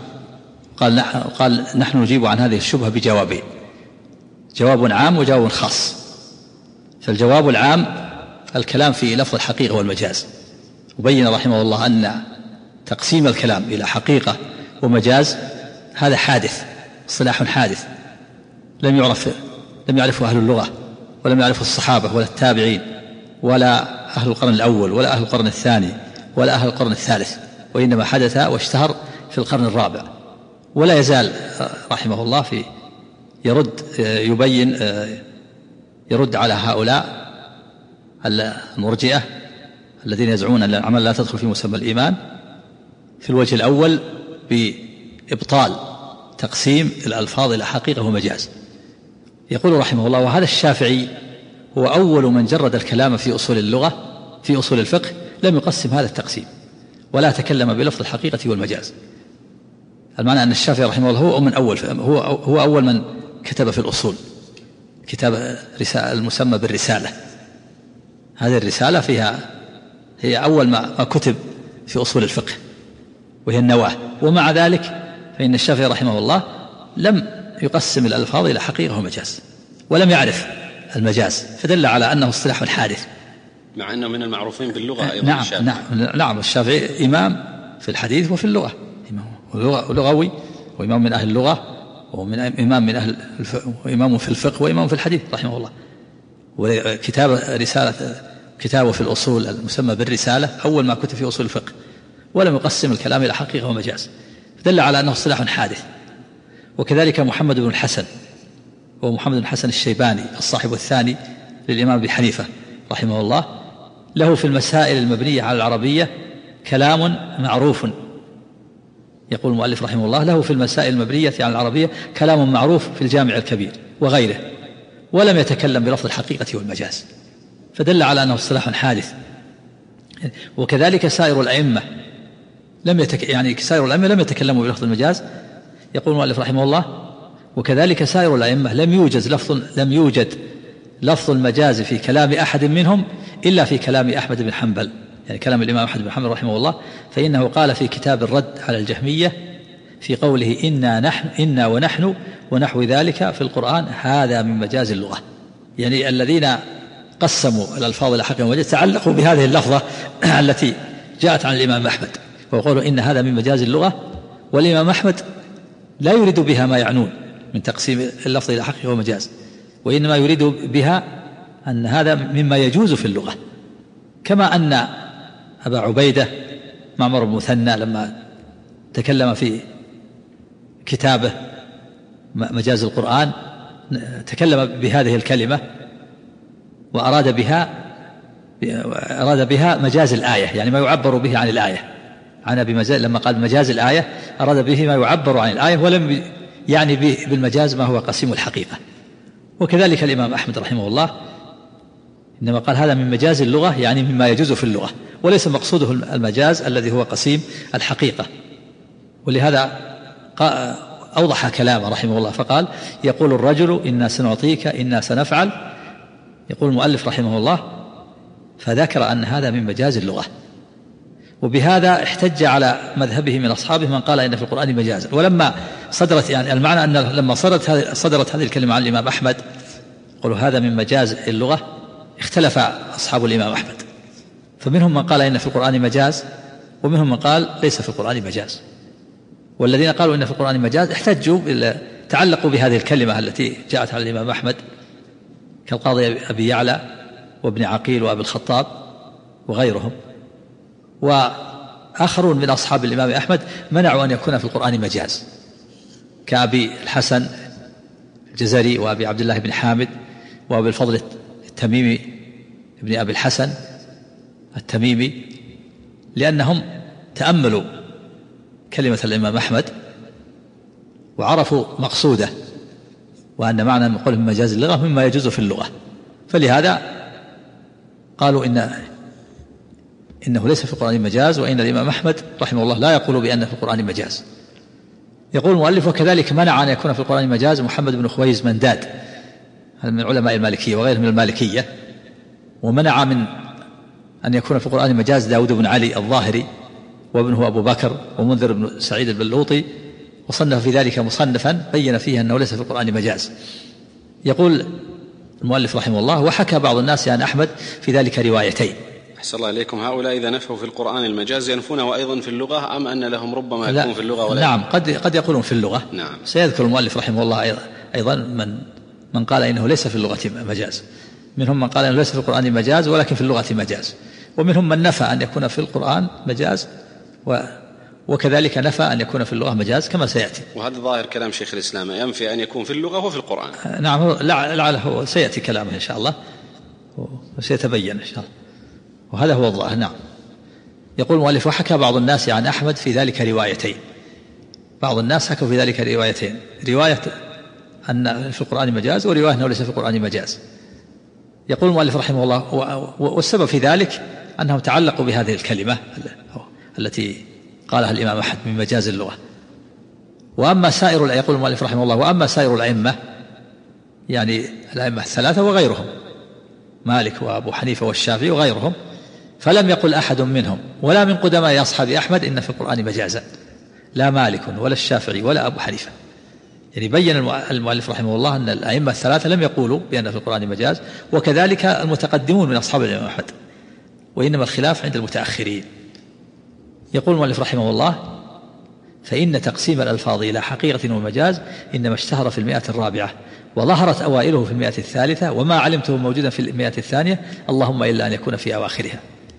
قال نحن نجيب عن هذه الشبهة بجوابين: جواب عام وجواب خاص. فالجواب العام الكلام في لفظ الحقيقة والمجاز، وبين رحمه الله أن تقسيم الكلام إلى حقيقة ومجاز هذا حادث، اصطلاح حادث لم يعرفه أهل اللغة ولم يعرفه الصحابة ولا التابعين ولا أهل القرن الأول ولا أهل القرن الثاني ولا أهل القرن الثالث، وإنما حدث واشتهر في القرن الرابع. ولا يزال رحمه الله في يرد يبين يرد على هؤلاء المرجئة الذين يزعمون أن الأعمال لا تدخل في مسمى الإيمان في الوجه الأول بإبطال تقسيم الألفاظ إلى حقيقة ومجاز. يقول رحمه الله: وهذا الشافعي هو أول من جرد الكلام في أصول اللغة في أصول الفقه، لم يقسم هذا التقسيم ولا تكلم بلفظ الحقيقة والمجاز. المعنى أن الشافعي رحمه الله هو أول من كتب في الأصول كتاب المسمى بالرسالة. هذه الرسالة هي أول ما كتب في أصول الفقه، وهي النواة. ومع ذلك فإن الشافعي رحمه الله لم يقسم الألفاظ إلى حقيقة ومجاز، ولم يعرف المجاز، فدل على أنه اصطلاح حادث، مع أنه من المعروفين باللغة أيضا. نعم الشافعي إمام في الحديث وفي اللغة، لغوي، وإمام من أهل اللغة، وإمام في الفقه، وإمام في الحديث رحمه الله. كتابه في الأصول المسمى بالرسالة أول ما كتب في أصول الفقه، ولم يقسم الكلام إلى حقيقة ومجاز، دل على أنه اصطلاح حادث. وكذلك محمد بن الحسن، هو محمد بن الحسن الشيباني الصاحب الثاني للإمام أبي حنيفة رحمه الله، له في المسائل المبنية على العربية كلام معروف. يقول المؤلف رحمه الله: له في المسائل المبنية على العربية كلام معروف في الجامع الكبير وغيره، ولم يتكلم بلفظ الحقيقة والمجاز، فدل على أنه اصطلاح حادث. وكذلك سائر الأئمة لم يتكلموا بلفظ المجاز. يقول المؤلف رحمه الله: وكذلك سائر الأئمة لم يوجد لفظ المجاز في كلام أحد منهم إلا في كلام أحمد بن حنبل، يعني كلام الإمام أحمد بن حنبل رحمه الله، فإنه قال في كتاب الرد على الجهمية في قوله: إنا ونحن ونحو ذلك في القرآن هذا من مجاز اللغة. يعني الذين قسموا الألفاظ إلى حقيقة ومجاز تعلقوا بهذه اللفظة التي جاءت عن الإمام أحمد، وقالوا إن هذا من مجاز اللغة، والإمام أحمد لا يريد بها ما يعنون من تقسيم اللفظ إلى حقيقة ومجاز، وإنما يريد بها أن هذا مما يجوز في اللغة، كما أن أبا عبيدة معمر بن مثنى لما تكلم في كتابه مجاز القرآن تكلم بهذه الكلمة وأراد بها مجاز الآية، يعني ما يعبر به عن الآية. لما قال مجاز الآية أراد به ما يعبر عن الآية، ولم يعني بالمجاز ما هو قسيم الحقيقة. وكذلك الإمام أحمد رحمه الله إنما قال هذا من مجاز اللغة، يعني مما يجوز في اللغة، وليس مقصوده المجاز الذي هو قسيم الحقيقة. ولهذا أوضح كلامه رحمه الله فقال: يقول الرجل إنا سنعطيك إنا سنفعل. يقول المؤلف رحمه الله: فذكر أن هذا من مجاز اللغة، وبهذا احتج على مذهبه من أصحابه من قال إن في القرآن مجازا. ولما صدرت، يعني المعنى أن لما صدرت هذه الكلمة عن الإمام أحمد قالوا هذا من مجاز اللغة، اختلف أصحاب الإمام أحمد، فمنهم من قال إن في القرآن مجاز، ومنهم من قال ليس في القرآن مجاز. والذين قالوا إن في القرآن مجاز تعلقوا بهذه الكلمة التي جاءت على الإمام أحمد كالقاضي أبي يعلى وابن عقيل وأبي الخطاب وغيرهم. وآخرون من أصحاب الإمام أحمد منعوا أن يكون في القرآن مجاز، كأبي الحسن الجزري وأبي عبد الله بن حامد وأبي الفضل التميمي ابن أبي الحسن التميمي، لأنهم تأملوا كلمة الإمام أحمد وعرفوا مقصوده، وأن معنى من قوله من مجاز اللغة مما يجوز في اللغة، فلهذا قالوا إنه ليس في القرآن مجاز، وإن الإمام أحمد رحمه الله لا يقول بأن في القرآن مجاز. يقول المؤلف: وكذلك منع أن يكون في القرآن مجاز محمد بن خويز منداد من علماء المالكية وغيره من المالكية، ومنع من أن يكون في القرآن مجاز داود بن علي الظاهري وابنه أبو بكر ومنذر بن سعيد البلوطي، وصنف في ذلك مصنفا بين فيه أنه ليس في القرآن مجاز. يقول المؤلف رحمه الله: وحكى بعض الناس عن أحمد في ذلك روايتين. أحسن الله إليكم. هؤلاء إذا نفوا في القرآن المجاز ينفونه أيضا في اللغة، أم أن لهم ربما يكون في اللغة ولا؟ نعم، قد يقولون في اللغة. نعم. سيذكر المؤلف رحمه الله أيضا من قال إنه ليس في اللغة مجاز. منهم من قال إنه ليس في القرآن مجاز ولكن في اللغة مجاز، ومنهم من نفى أن يكون في القرآن مجاز وكذلك نفى أن يكون في اللغة مجاز كما سيأتي. وهذا ظاهر كلام شيخ الإسلام، ينفي أن يكون في اللغة وفي القرآن. نعم، لعله سيأتي كلامه إن شاء الله وسيتبين إن شاء الله، وهذا هو الظاهر. نعم. يقول المؤلف: وحكى بعض الناس عن أحمد في ذلك روايتين. بعض الناس حكوا في ذلك روايتين، رواية أن في القرآن مجاز، ورواية أنه ليس في القرآن مجاز. يقول المؤلف رحمه الله: والسبب في ذلك أنهم تعلقوا بهذه الكلمة التي قالها الإمام أحمد من مجاز اللغة. وأما سائر، يقول المؤلف رحمه الله: وأما سائر الأئمة، يعني الأئمة الثلاثة وغيرهم، مالك وأبو حنيفة والشافعي وغيرهم، فلم يقل أحد منهم ولا من قدماء أصحاب أحمد إن في القرآن مجازا، لا مالك ولا الشافعي ولا أبو حنيفة. يعني بين المؤلف رحمه الله أن الأئمة الثلاثة لم يقولوا بأن في القرآن مجاز، وكذلك المتقدمون من أصحاب الإمام أحمد، وإنما الخلاف عند المتأخرين. يقول المؤلف رحمه الله: فإن تقسيم الألفاظ إلى حقيقة ومجاز إنما اشتهر في 100 وظهرت أوائله في 100 وما علمته موجودا في 100 اللهم إلا أن يكون في أواخرها.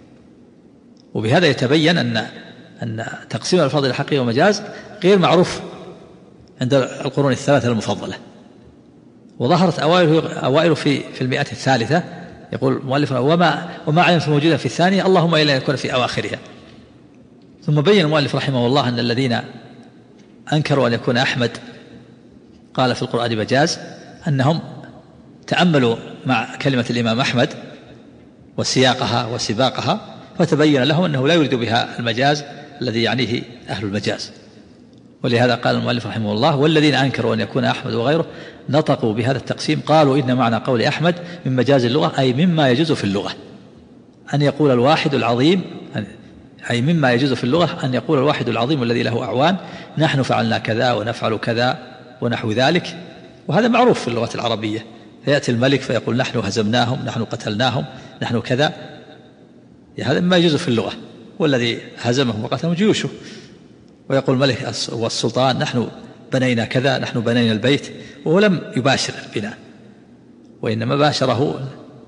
وبهذا يتبين أن تقسيم الألفاظ إلى حقيقة ومجاز غير معروف عند القرون الثلاثة المفضلة، وظهرت أوائله في 100. يقول المؤلف: وما علمته موجودا في الثانية اللهم إلا أن يكون في أواخرها. ثم بين المؤلف رحمه الله أن الذين أنكروا أن يكون أحمد قال في القرآن مجاز أنهم تأملوا مع كلمة الإمام أحمد وسياقها وسباقها، فتبين لهم أنه لا يريد بها المجاز الذي يعنيه أهل المجاز. ولهذا قال المؤلف رحمه الله: والذين أنكروا أن يكون أحمد وغيره نطقوا بهذا التقسيم قالوا إن معنى قول أحمد من مجاز اللغة أي مما يجوز في اللغة أن يقول الواحد العظيم، أي مما يجوز في اللغة أن يقول الواحد العظيم الذي له أعوان نحن فعلنا كذا ونفعل كذا ونحو ذلك. وهذا معروف في اللغة العربية، فيأتي الملك فيقول نحن هزمناهم، نحن قتلناهم، نحن كذا، هذا ما يجوز في اللغة، والذي هزمهم وقتلهم جيوشه. ويقول الملك والسلطان نحن بنينا كذا، نحن بنينا البيت، وهو لم يباشر البناء، وإنما باشره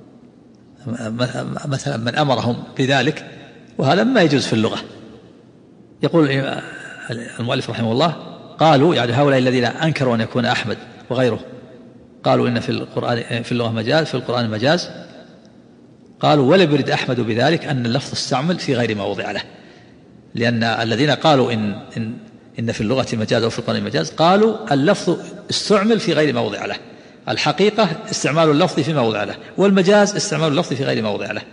مثلا من أمرهم بذلك، وهذا ما يجوز في اللغة. يقول المؤلف رحمه الله: قالوا يعني هؤلاء الذين أنكروا أن يكون أحمد وغيره قالوا إن في القرآن في اللغة مجاز، في القرآن مجاز. قالوا ولم يرد أحمد بذلك أن اللفظ استعمل في غير ما وضع له، لأن الذين قالوا إن في اللغة مجاز أو في القرآن مجاز قالوا اللفظ استعمل في غير ما وضع له. الحقيقة استعمال اللفظ فيما وضع له، والمجاز استعمال اللفظ في غير ما وضع له.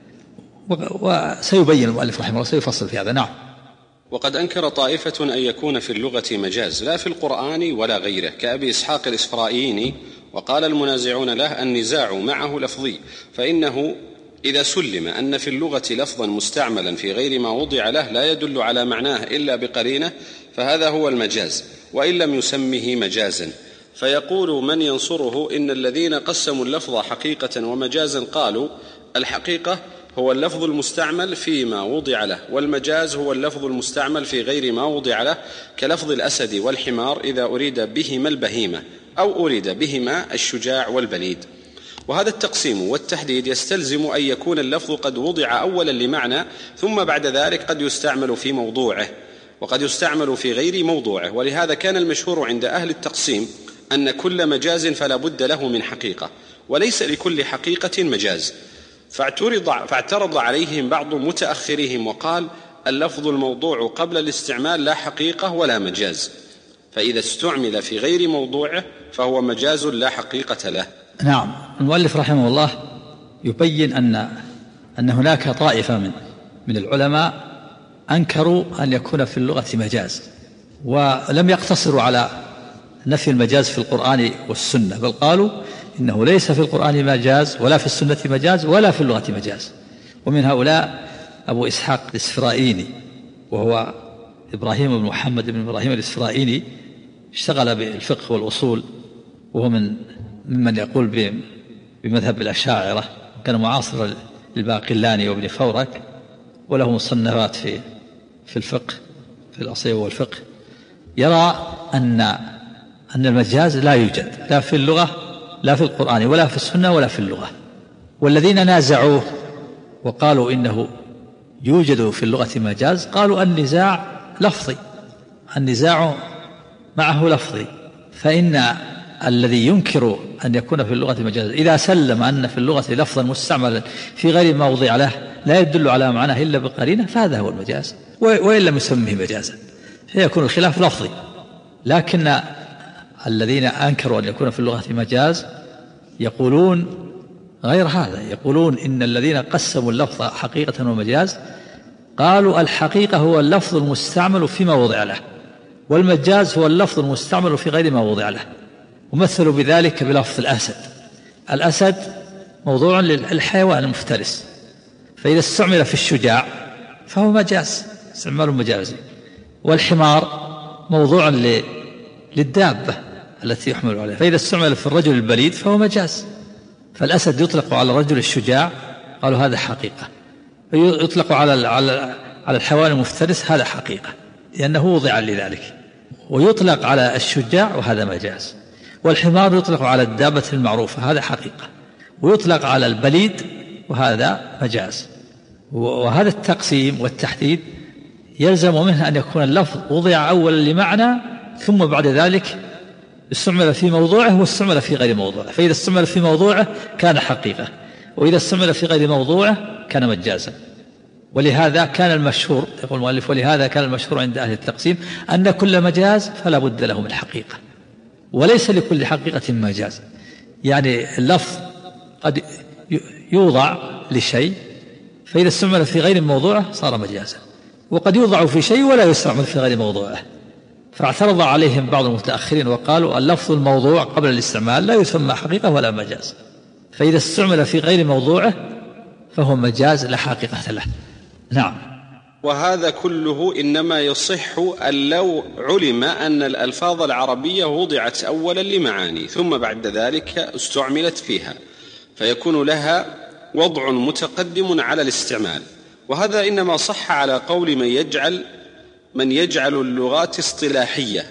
وسيبين المؤلف رحمه الله، سيفصل في هذا. نعم. وقد أنكر طائفة أن يكون في اللغة مجاز لا في القرآن ولا غيره كأبي إسحاق الإسفرائيني، وقال المنازعون له النزاع معه لفظي، فإنه إذا سلم أن في اللغة لفظا مستعملا في غير ما وضع له لا يدل على معناه إلا بقرينة فهذا هو المجاز، وإن لم يسمه مجازا. فيقول من ينصره إن الذين قسموا اللفظ حقيقة ومجازا قالوا الحقيقة هو اللفظ المستعمل فيما وضع له، والمجاز هو اللفظ المستعمل في غير ما وضع له، كلفظ الأسد والحمار إذا أريد بهما البهيمة أو أريد بهما الشجاع والبليد. وهذا التقسيم والتحديد يستلزم أن يكون اللفظ قد وضع أولا لمعنى، ثم بعد ذلك قد يستعمل في موضوعه وقد يستعمل في غير موضوعه. ولهذا كان المشهور عند أهل التقسيم أن كل مجاز فلا بد له من حقيقة، وليس لكل حقيقة مجاز. فاعترض عليهم بعض متأخرهم وقال اللفظ الموضوع قبل الاستعمال لا حقيقة ولا مجاز، فإذا استعمل في غير موضوعه فهو مجاز لا حقيقة له. نعم. المؤلف رحمه الله يبين أن هناك طائفة من العلماء أنكروا أن يكون في اللغة مجاز، ولم يقتصروا على نفي المجاز في القرآن والسنة، بل قالوا إنه ليس في القرآن مجاز ولا في السنة مجاز ولا في اللغة مجاز. ومن هؤلاء أبو إسحاق الإسفرائيني، وهو إبراهيم بن محمد بن إبراهيم الإسفرائيني، اشتغل بالفقه والأصول، وهو ممن يقول بمذهب الأشاعرة، كان معاصر للباقلاني وابن فورك، وله مصنفات في الفقه في الأصيل والفقه. يرى أن المجاز لا يوجد لا في اللغة لا في القرآن ولا في السنة ولا في اللغة. والذين نازعوه وقالوا إنه يوجد في اللغة مجاز قالوا النزاع لفظي، النزاع معه لفظي، فإن الذي ينكر أن يكون في اللغة مجازا إذا سلم أن في اللغة لفظا مستعملا في غير موضع له لا يدل على معناه إلا بقرينة فهذا هو المجاز، وإن لم يسمه مجازا فيكون الخلاف لفظي. لكن الذين أنكروا أن يكون في اللغة مجاز يقولون غير هذا، يقولون إن الذين قسموا اللفظ حقيقة ومجاز قالوا الحقيقة هو اللفظ المستعمل فيما وضع له، والمجاز هو اللفظ المستعمل في غير ما وضع له، ومثلوا بذلك بلفظ الأسد. الأسد موضوع للحيوان المفترس، فإذا استعمل في الشجاع فهو مجاز، استعمال مجازي. والحمار موضوع للدابة التي يحمل عليها، فإذا استعمل في الرجل البليد فهو مجاز. فالأسد يطلق على الرجل الشجاع قالوا هذا حقيقة، يطلق على الحيوان المفترس هذا حقيقة لأنه وضع لذلك، ويطلق على الشجاع وهذا مجاز. والحمار يطلق على الدابة المعروفة هذا حقيقة، ويطلق على البليد وهذا مجاز. وهذا التقسيم والتحديد يلزم منه أن يكون اللفظ وضع أولا لمعنى ثم بعد ذلك استعمل في موضوعه واستعمل في غير موضوعه، فإذا استعمل في موضوعه كان حقيقة، وإذا استعمل في غير موضوعه كان مجازا. ولهذا كان المشهور، يقول المؤلف ولهذا كان المشهور عند أهل التقسيم أن كل مجاز فلا بد له من حقيقة، وليس لكل حقيقة مجاز. يعني اللفظ قد يوضع لشيء فإذا استعمل في غير موضوعه صار مجازا، وقد يوضع في شيء ولا يستعمل في غير موضوعه. فاعترض عليهم بعض المتأخرين وقالوا اللفظ الموضوع قبل الاستعمال لا يسمى حقيقة ولا مجاز، فإذا استعمل في غير موضوعه فهو مجاز لا حقيقة له. نعم. وهذا كله إنما يصح أن لو علم أن الألفاظ العربية وضعت أولا لمعاني ثم بعد ذلك استعملت فيها، فيكون لها وضع متقدم على الاستعمال. وهذا إنما صح على قول من يجعل اللغات اصطلاحية،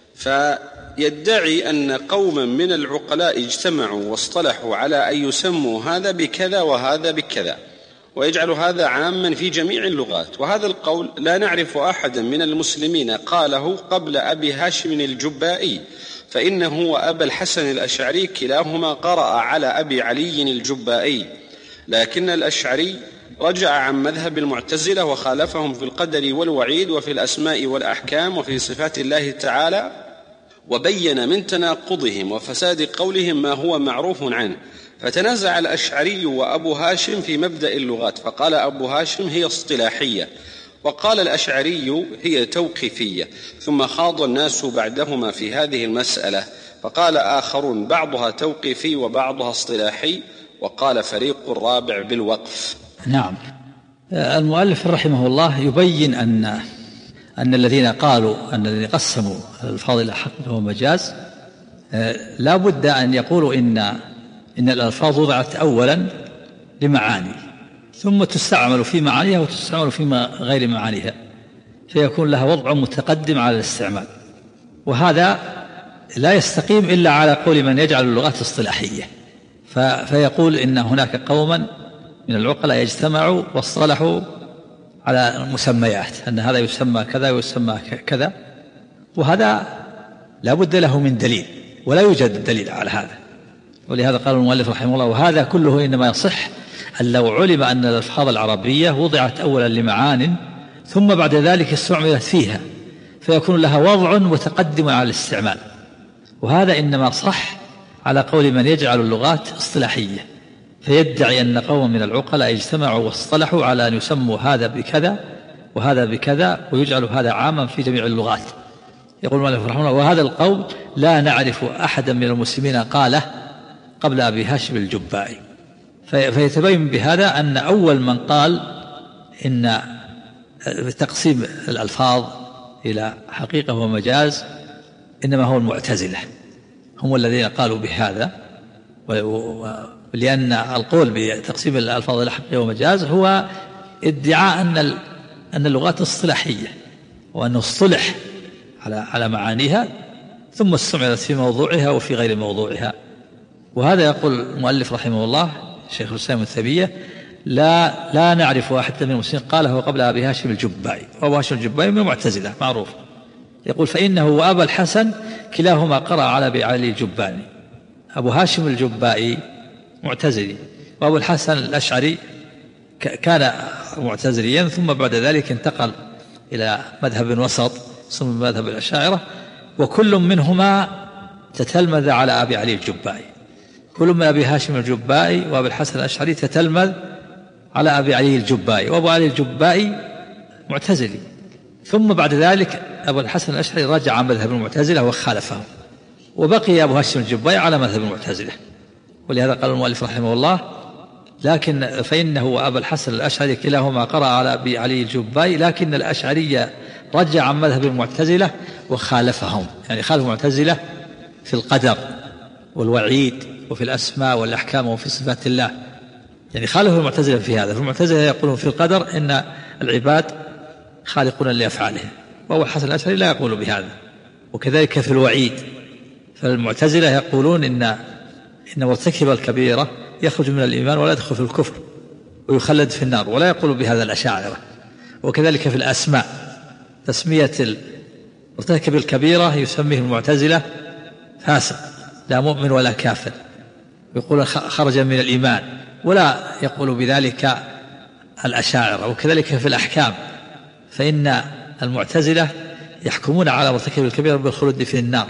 فيدعي أن قوما من العقلاء اجتمعوا واصطلحوا على أن يسموا هذا بكذا وهذا بكذا، ويجعل هذا عاما في جميع اللغات. وهذا القول لا نعرف أحدا من المسلمين قاله قبل أبي هاشم الجبائي، فإنه وأبا الحسن الأشعري كلاهما قرأ على أبي علي الجبائي، لكن الأشعري رجع عن مذهب المعتزلة وخالفهم في القدر والوعيد وفي الأسماء والأحكام وفي صفات الله تعالى، وبين من تناقضهم وفساد قولهم ما هو معروف عنه. فتنازع الأشعري وأبو هاشم في مبدأ اللغات، فقال أبو هاشم هي اصطلاحية، وقال الأشعري هي توقيفية، ثم خاض الناس بعدهما في هذه المسألة، فقال آخرون بعضها توقيفي وبعضها اصطلاحي، وقال فريق رابع بالوقف. نعم. المؤلف رحمه الله يبين أن الذين قالوا أن الذين قسموا الألفاظ إلى حقيقة ومجاز لا بد أن يقولوا إن الألفاظ وضعت أولا لمعاني ثم تستعمل في معانيها وتستعمل في غير معانيها، فيكون لها وضع متقدم على الاستعمال. وهذا لا يستقيم إلا على قول من يجعل اللغات اصطلاحية، فيقول إن هناك قوما من العقلاء يجتمعوا واصطلحوا على المسميات أن هذا يسمى كذا ويسمى كذا، وهذا لا بد له من دليل ولا يوجد دليل على هذا. ولهذا قال المؤلف رحمه الله وهذا كله إنما يصح أن لو علم أن الألفاظ العربية وضعت أولا لمعان ثم بعد ذلك استعملت فيها، فيكون لها وضع متقدم على الاستعمال. وهذا إنما صح على قول من يجعل اللغات اصطلاحية، فيدعي أن قوم من العقلاء اجتمعوا واصطلحوا على أن يسموا هذا بكذا وهذا بكذا ويجعل هذا عاما في جميع اللغات. يقول المؤلف رحمه الله وهذا القول لا نعرف أحدا من المسلمين قاله قبل أبي هاشم الجبائي. فيتبين بهذا أن أول من قال إن تقسيم الألفاظ إلى حقيقة ومجاز إنما هو المعتزلة، هم الذين قالوا بهذا. لأن القول بتقسيم الألفاظ إلى حقيقة ومجاز هو ادعاء أن اللغات اصطلاحية، وأنه اصطلح على معانيها ثم استعملت في موضوعها وفي غير موضوعها. وهذا يقول المؤلف رحمه الله شيخ الإسلام ابن تيمية لا نعرف أحد من المسلمين قاله قبل أبي هاشم الجبائي. وأبو هاشم الجبائي من المعتزلة معروف. يقول فإنه وأبا الحسن كلاهما قرأ على أبي علي الجباني. أبو هاشم الجبائي معتزلي، وأبو الحسن الأشعري كان معتزليا، ثم بعد ذلك انتقل إلى مذهب وسط ثم مذهب الأشاعرة، وكل منهما تتلمذ على أبي علي الجبائي. كل من أبي هاشم الجبائي وأبي الحسن الأشعري تتلمذ على أبي علي الجبائي، وأبو علي الجبائي معتزلي، ثم بعد ذلك أبو الحسن الأشعري رجع عن مذهب المعتزلة وخالفهم، وبقي أبو هاشم الجبائي على مذهب المعتزلة. ولهذا قال المؤلف رحمه الله لكن فإنه وأبا الحسن الأشعري كلاهما قرأ على أبي علي الجبائي، لكن الأشعري رجع عن مذهب المعتزلة وخالفهم، يعني خالف المعتزلة في القدر والوعيد وفي الأسماء والأحكام وفي صفات الله، يعني خالف المعتزلة في هذا. فالمعتزلة يقولون في القدر إن العباد خالقون لأفعالهم، وأبو الحسن الأشعري لا يقول بهذا. وكذلك في الوعيد، فالمعتزلة يقولون إن مرتكب الكبيرة يخرج من الإيمان ولا يدخل في الكفر ويخلد في النار، ولا يقول بهذا الأشاعرة. وكذلك في الأسماء، تسمية مرتكب الكبيرة يسميه المعتزلة فاسق لا مؤمن ولا كافر، يقول خرج من الإيمان، ولا يقول بذلك الأشاعرة. وكذلك في الأحكام، فإن المعتزلة يحكمون على مرتكب الكبيرة بالخلود في النار،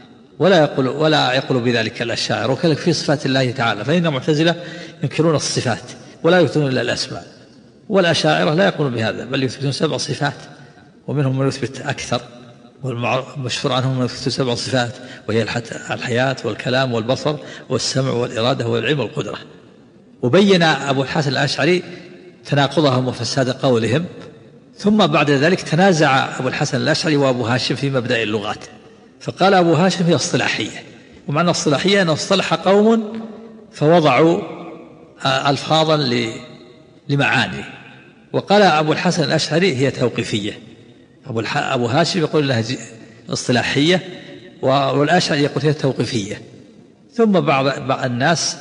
ولا يقول بذلك الأشاعرة. وكذلك في صفات الله تعالى، فإن المعتزلة ينكرون الصفات ولا يثبتون إلا الأسماء، والأشاعرة لا يقولون بهذا بل يثبتون 7 صفات، ومنهم من يثبت أكثر، والمشهور عنهم من يثبت 7 صفات، وهي الحياة والكلام والبصر والسمع والإرادة والعلم والقدرة. وبين أبو الحسن الأشعري تناقضهم وفساد قولهم، ثم بعد ذلك تنازع أبو الحسن الأشعري وأبو هاشم في مبدأ اللغات، فقال أبو هاشم هي اصطلاحية، ومعنى اصطلاحية أن اصطلح قوم فوضعوا ألفاظا لمعاني، وقال أبو الحسن الأشعري هي توقيفية. أبو هاشم يقول لها اصطلاحية، والأشعري يقول هي توقيفية. ثم بعض الناس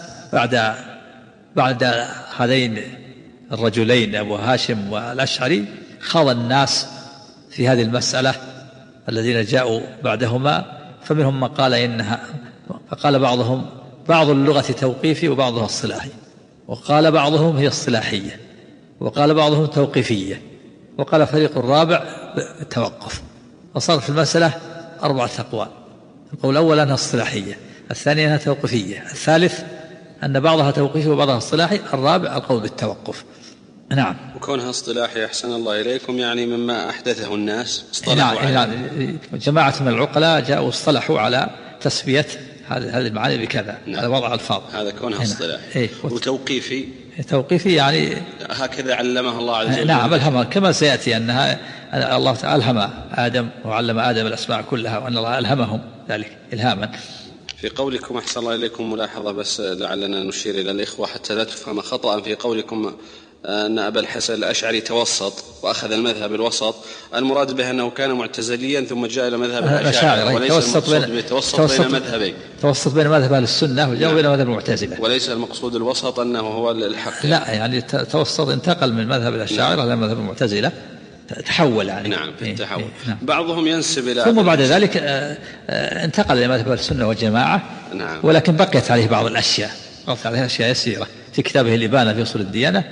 بعد هذين الرجلين أبو هاشم والأشعري خاض الناس في هذه المسألة الذين جاءوا بعدهما، فمنهم من قال إنها، فقال بعضهم بعض اللغة توقيفي وبعضها اصطلاحي، وقال بعضهم هي اصطلاحية، وقال بعضهم توقيفية، وقال فريق الرابع التوقف. وصار في المسألة 4 أقوال. القول الأول أنها اصطلاحية، الثاني أنها توقيفية، الثالث أن بعضها توقيفي وبعضها اصطلاحي، الرابع القول بالتوقف. نعم. وكونها اصطلاحي أحسن الله إليكم يعني مما أحدثه الناس اصطلحوا عليه. نعم. جماعة من العقلاء جاءوا اصطلحوا على تسمية هذه المعاني بكذا. نعم. على وضع الفاظ. هذا كونها اصطلاحي. وتوقيفي يعني هكذا علمها الله عز وجل. نعم ألهمها، كما سيأتي أنها الله تعالى ألهم آدم وعلم آدم الأسماء كلها، وأن الله ألهمهم ذلك إلهاما. في قولكم أحسن الله إليكم ملاحظة بس لعلنا نشير إلى الإخوة حتى لا تفهم خطأ، في قولكم أن أبا الحسن الأشعري توسط وأخذ المذهب الوسط، المراد به أنه كان معتزليا ثم جاء إلى مذهب الأشاعرة، وليس توسط بين مذهبين، توسط بين مذهب أهل السنة وجاء بين مذهب المعتزلة، وليس المقصود الوسط أنه هو الحق. لا يعني توسط، انتقل من مذهب الأشاعرة إلى مذهب المعتزلة، تحول يعني. نعم في التحول. نعم. بعضهم ينسب إلى ثم بعد ذلك انتقل إلى مذهب السنة والجماعة. نعم. ولكن بقيت عليه بعض الأشياء، بقيت عليه أشياء يسيرة. في كتابه الإبانة في أصول الديانة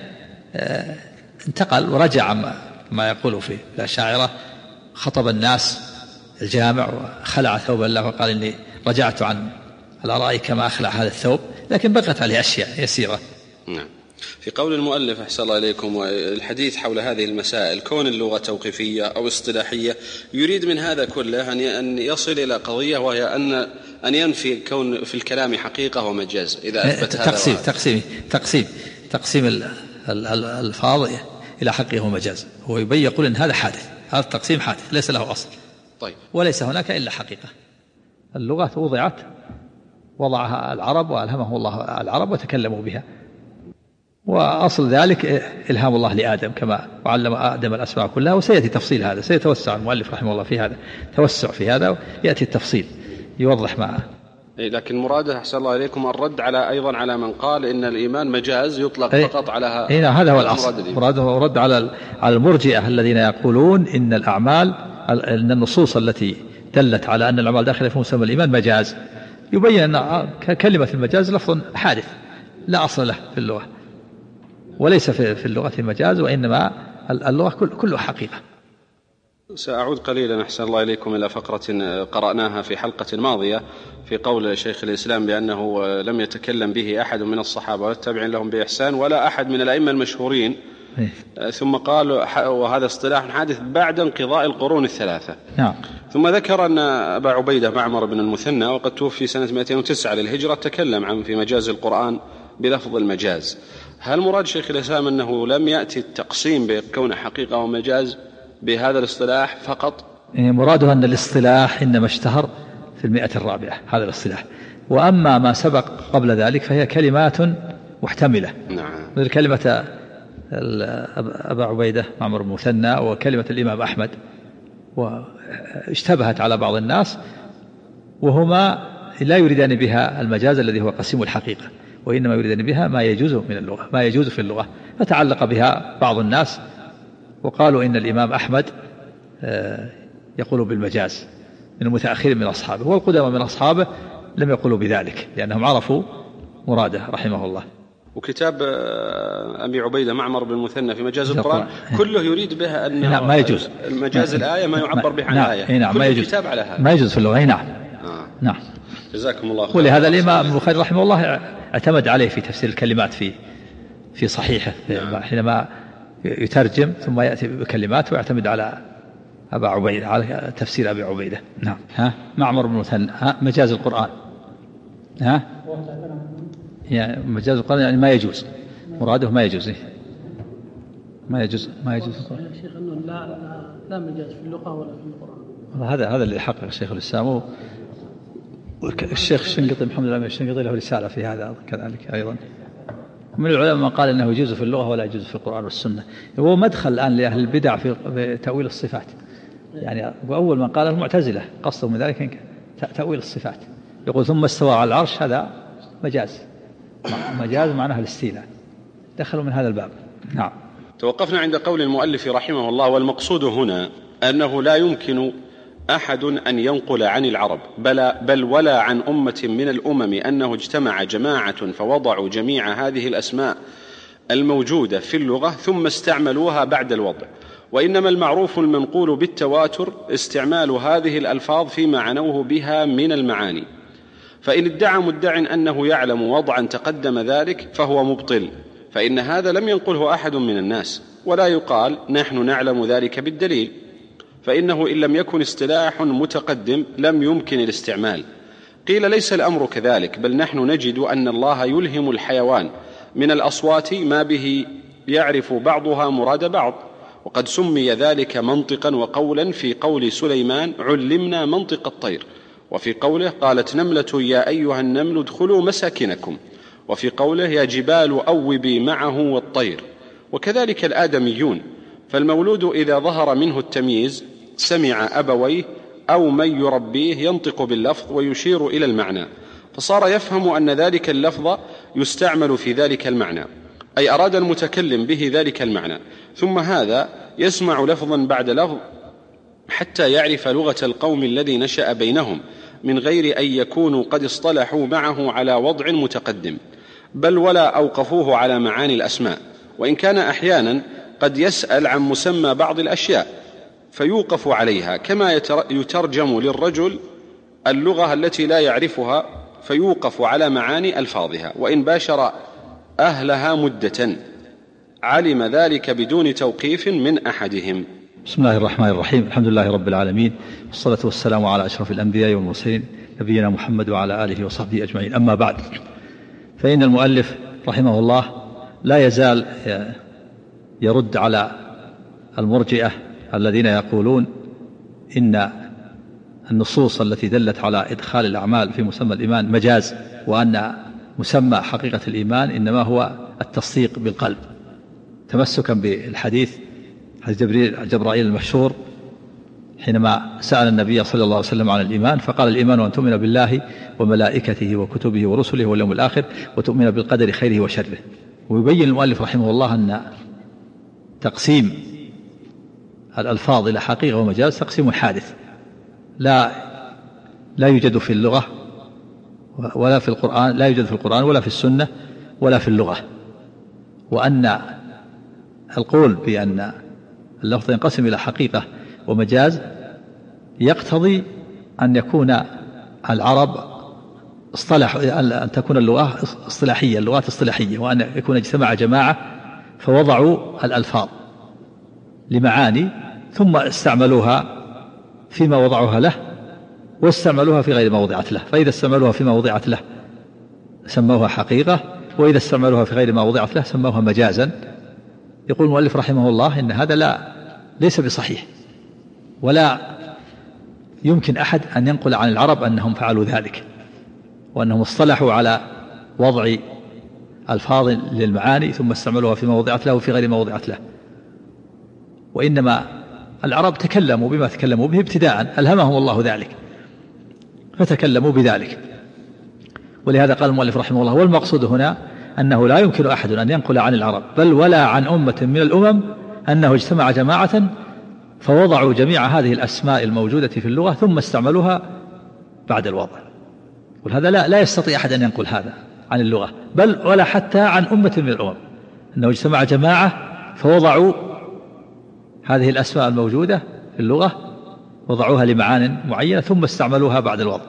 انتقل ورجع ما يقول في الأشاعرة، خطب الناس الجامع وخلع ثوب الله وقال إني رجعت عن الآراء كما أخلع هذا الثوب، لكن بقيت عليه أشياء يسيرة. نعم. في قول المؤلف أحسن الله إليكم والحديث حول هذه المسائل، كون اللغة توقيفية أو اصطلاحية، يريد من هذا كله أن يصل إلى قضية، وهي أن ينفي كون في الكلام حقيقة ومجاز إذا أثبت هذا. تقسيم الألفاظ إلى حقيقة ومجاز، هو يقول إن هذا حادث، هذا التقسيم حادث ليس له أصل. طيب. وليس هناك إلا حقيقة. اللغات وضعها العرب وألهمه الله العرب وتكلموا بها، وأصل ذلك إلهام الله لآدم كما وعلم آدم الأسماء كلها. وسيأتي تفصيل هذا، سيتوسع المؤلف رحمه الله في هذا، توسع في هذا، يأتي التفصيل يوضح لكن مراده أحسن الله إليكم الرد أيضا على من قال إن الإيمان مجاز يطلق فقط على هذا هو الأصل. مراده رد على المرجئة الذين يقولون إن الأعمال، إن النصوص التي دلت على أن الأعمال داخلة في مسمى الإيمان مجاز، يبين أن كلمة المجاز لفظ حادث لا أصل له في اللغة، وليس في اللغة مجاز، وإنما اللغة كلها حقيقة. سأعود قليلا أحسن الله إليكم إلى فقرة قرأناها في حلقة ماضية في قول شيخ الإسلام بأنه لم يتكلم به أحد من الصحابة والتابعين لهم بإحسان ولا أحد من الأئمة المشهورين، ثم قال وهذا اصطلاح حادث بعد انقضاء القرون الثلاثة. نعم. ثم ذكر أن أبا عبيدة معمر بن المثنى وقد توفي سنة 209 للهجرة تكلم عن في مجاز القرآن بلفظ المجاز. هل مراد شيخ الإسلام أنه لم يأتي التقسيم بكون حقيقة ومجاز بهذا الاصطلاح فقط؟ مراده أن الاصطلاح إنما اشتهر في 104 هذا الاصطلاح، وأما ما سبق قبل ذلك فهي كلمات محتملة. نعم. مثل كلمة أبا عبيدة معمر بن المثنى وكلمة الإمام أحمد، واشتبهت على بعض الناس وهما لا يريدان بها المجاز الذي هو قسيم الحقيقة، وإنما يريدان بها ما يجوز من اللغة، ما يجوز في اللغة، فتعلق بها بعض الناس وقالوا إن الإمام أحمد يقول بالمجاز من المتأخرين من أصحابه، والقدامى من أصحابه لم يقولوا بذلك لأنهم عرفوا مراده رحمه الله. وكتاب أبي عبيدة معمر بن المثنى في مجاز القرآن كله يريد بها أن ما يجوز المجاز الآية ما يعبر به عن الآية. نعم. ما يجوز كتاب على هذا ما يجوز في اللغة. نعم. نعم. جزاكم الله خير. ولهذا الإمام البخاري رحمه الله اعتمد عليه في تفسير الكلمات في صحيحه. نعم. حينما يترجم ثم يأتي بكلمات ويعتمد على أبا عبيدة، على تفسير أبي عبيدة. نعم. معمر بن المثنى مجاز القرآن يعني مجاز القرآن يعني ما يجوز، مراده ما يجوز. ما يجوز شيخ أنه لا مجاز في اللغة ولا في القرآن. هذا اللي حقق الشيخ الإسلام. والشيخ الشنقيطي محمد الأمين الشنقيطي له رسالة في هذا كذلك أيضا. من العلماء من قال إنه يجوز في اللغة ولا يجوز في القرآن والسنة. هو مدخل الآن لأهل البدع في تأويل الصفات، يعني وأول من قال المعتزلة قصدوا من ذلك تأويل الصفات، يقول ثم استوى على العرش، هذا مجاز معناها الاستيلاء، دخلوا من هذا الباب. نعم. توقفنا عند قول المؤلف رحمه الله: والمقصود هنا أنه لا يمكن أحد أن ينقل عن العرب بل ولا عن أمة من الأمم أنه اجتمع جماعة فوضعوا جميع هذه الأسماء الموجودة في اللغة ثم استعملوها بعد الوضع، وإنما المعروف المنقول بالتواتر استعمال هذه الألفاظ فيما عنوه بها من المعاني. فإن ادعى مدع أنه يعلم وضعا تقدم ذلك فهو مبطل، فإن هذا لم ينقله أحد من الناس، ولا يقال نحن نعلم ذلك بالدليل، فإنه إن لم يكن اصطلاح متقدم لم يمكن الاستعمال. قيل ليس الأمر كذلك، بل نحن نجد أن الله يلهم الحيوان من الأصوات ما به يعرف بعضها مراد بعض، وقد سمي ذلك منطقا وقولا في قول سليمان: علمنا منطق الطير، وفي قوله: قالت نملة يا أيها النمل ادخلوا مساكنكم، وفي قوله: يا جبال أوبي معه والطير. وكذلك الآدميون، فالمولود إذا ظهر منه التمييز سمع أبويه أو من يربيه ينطق باللفظ ويشير إلى المعنى، فصار يفهم أن ذلك اللفظ يستعمل في ذلك المعنى، أي أراد المتكلم به ذلك المعنى، ثم هذا يسمع لفظا بعد لفظ حتى يعرف لغة القوم الذي نشأ بينهم من غير أن يكونوا قد اصطلحوا معه على وضع متقدم، بل ولا أوقفوه على معاني الأسماء، وإن كان أحيانا قد يسأل عن مسمى بعض الأشياء فيوقف عليها، كما يترجم للرجل اللغة التي لا يعرفها فيوقف على معاني ألفاظها، وإن باشر أهلها مدة علم ذلك بدون توقيف من أحدهم. بسم الله الرحمن الرحيم. الحمد لله رب العالمين، والصلاة والسلام على أشرف الأنبياء والمرسلين نبينا محمد وعلى آله وصحبه أجمعين. أما بعد، فإن المؤلف رحمه الله لا يزال يرد على المرجئة الذين يقولون إن النصوص التي دلت على إدخال الأعمال في مسمى الإيمان مجاز، وأن مسمى حقيقة الإيمان إنما هو التصديق بالقلب، تمسكا بالحديث حديث جبرائيل المشهور حينما سأل النبي صلى الله عليه وسلم عن الإيمان فقال الإيمان أن تؤمن بالله وملائكته وكتبه ورسله واليوم الآخر وتؤمن بالقدر خيره وشره. ويبين المؤلف رحمه الله أن تقسيم الألفاظ إلى حقيقة ومجاز تقسيم حادث لا يوجد في اللغة ولا في القرآن، لا يوجد في القرآن ولا في السنة ولا في اللغة. وأن القول بأن اللفظ ينقسم إلى حقيقة ومجاز يقتضي أن يكون العرب أن تكون اللغة اصطلاحية، اللغات اصطلاحية، وأن يكون اجتمع جماعة فوضعوا الألفاظ لمعاني ثم استعملوها فيما وضعوها له واستعملوها في غير ما وضعت له. فإذا استعملوها فيما وضعت له سموها حقيقة، وإذا استعملوها في غير ما وضعت له سموها مجازا. يقول المؤلف رحمه الله إن هذا ليس بصحيح، ولا يمكن أحد أن ينقل عن العرب أنهم فعلوا ذلك وأنهم اصطلحوا على وضع ألفاظ للمعاني ثم استعملوها فيما وضعت له وفي غير ما وضعت له. وإنما العرب تكلموا بما تكلموا به ابتداء، ألهمهم الله ذلك فتكلموا بذلك. ولهذا قال المؤلف رحمه الله: والمقصود هنا أنه لا يمكن أحد أن ينقل عن العرب بل ولا عن أمة من الأمم أنه اجتمع جماعة فوضعوا جميع هذه الأسماء الموجودة في اللغة ثم استعملوها بعد الوضع. وهذا لا يستطيع أحد أن ينقل هذا عن اللغة بل ولا حتى عن أمة من الأمم، أنه اجتمع جماعة فوضعوا هذه الأسماء الموجودة في اللغة وضعوها لمعان معينة ثم استعملوها بعد الوضع.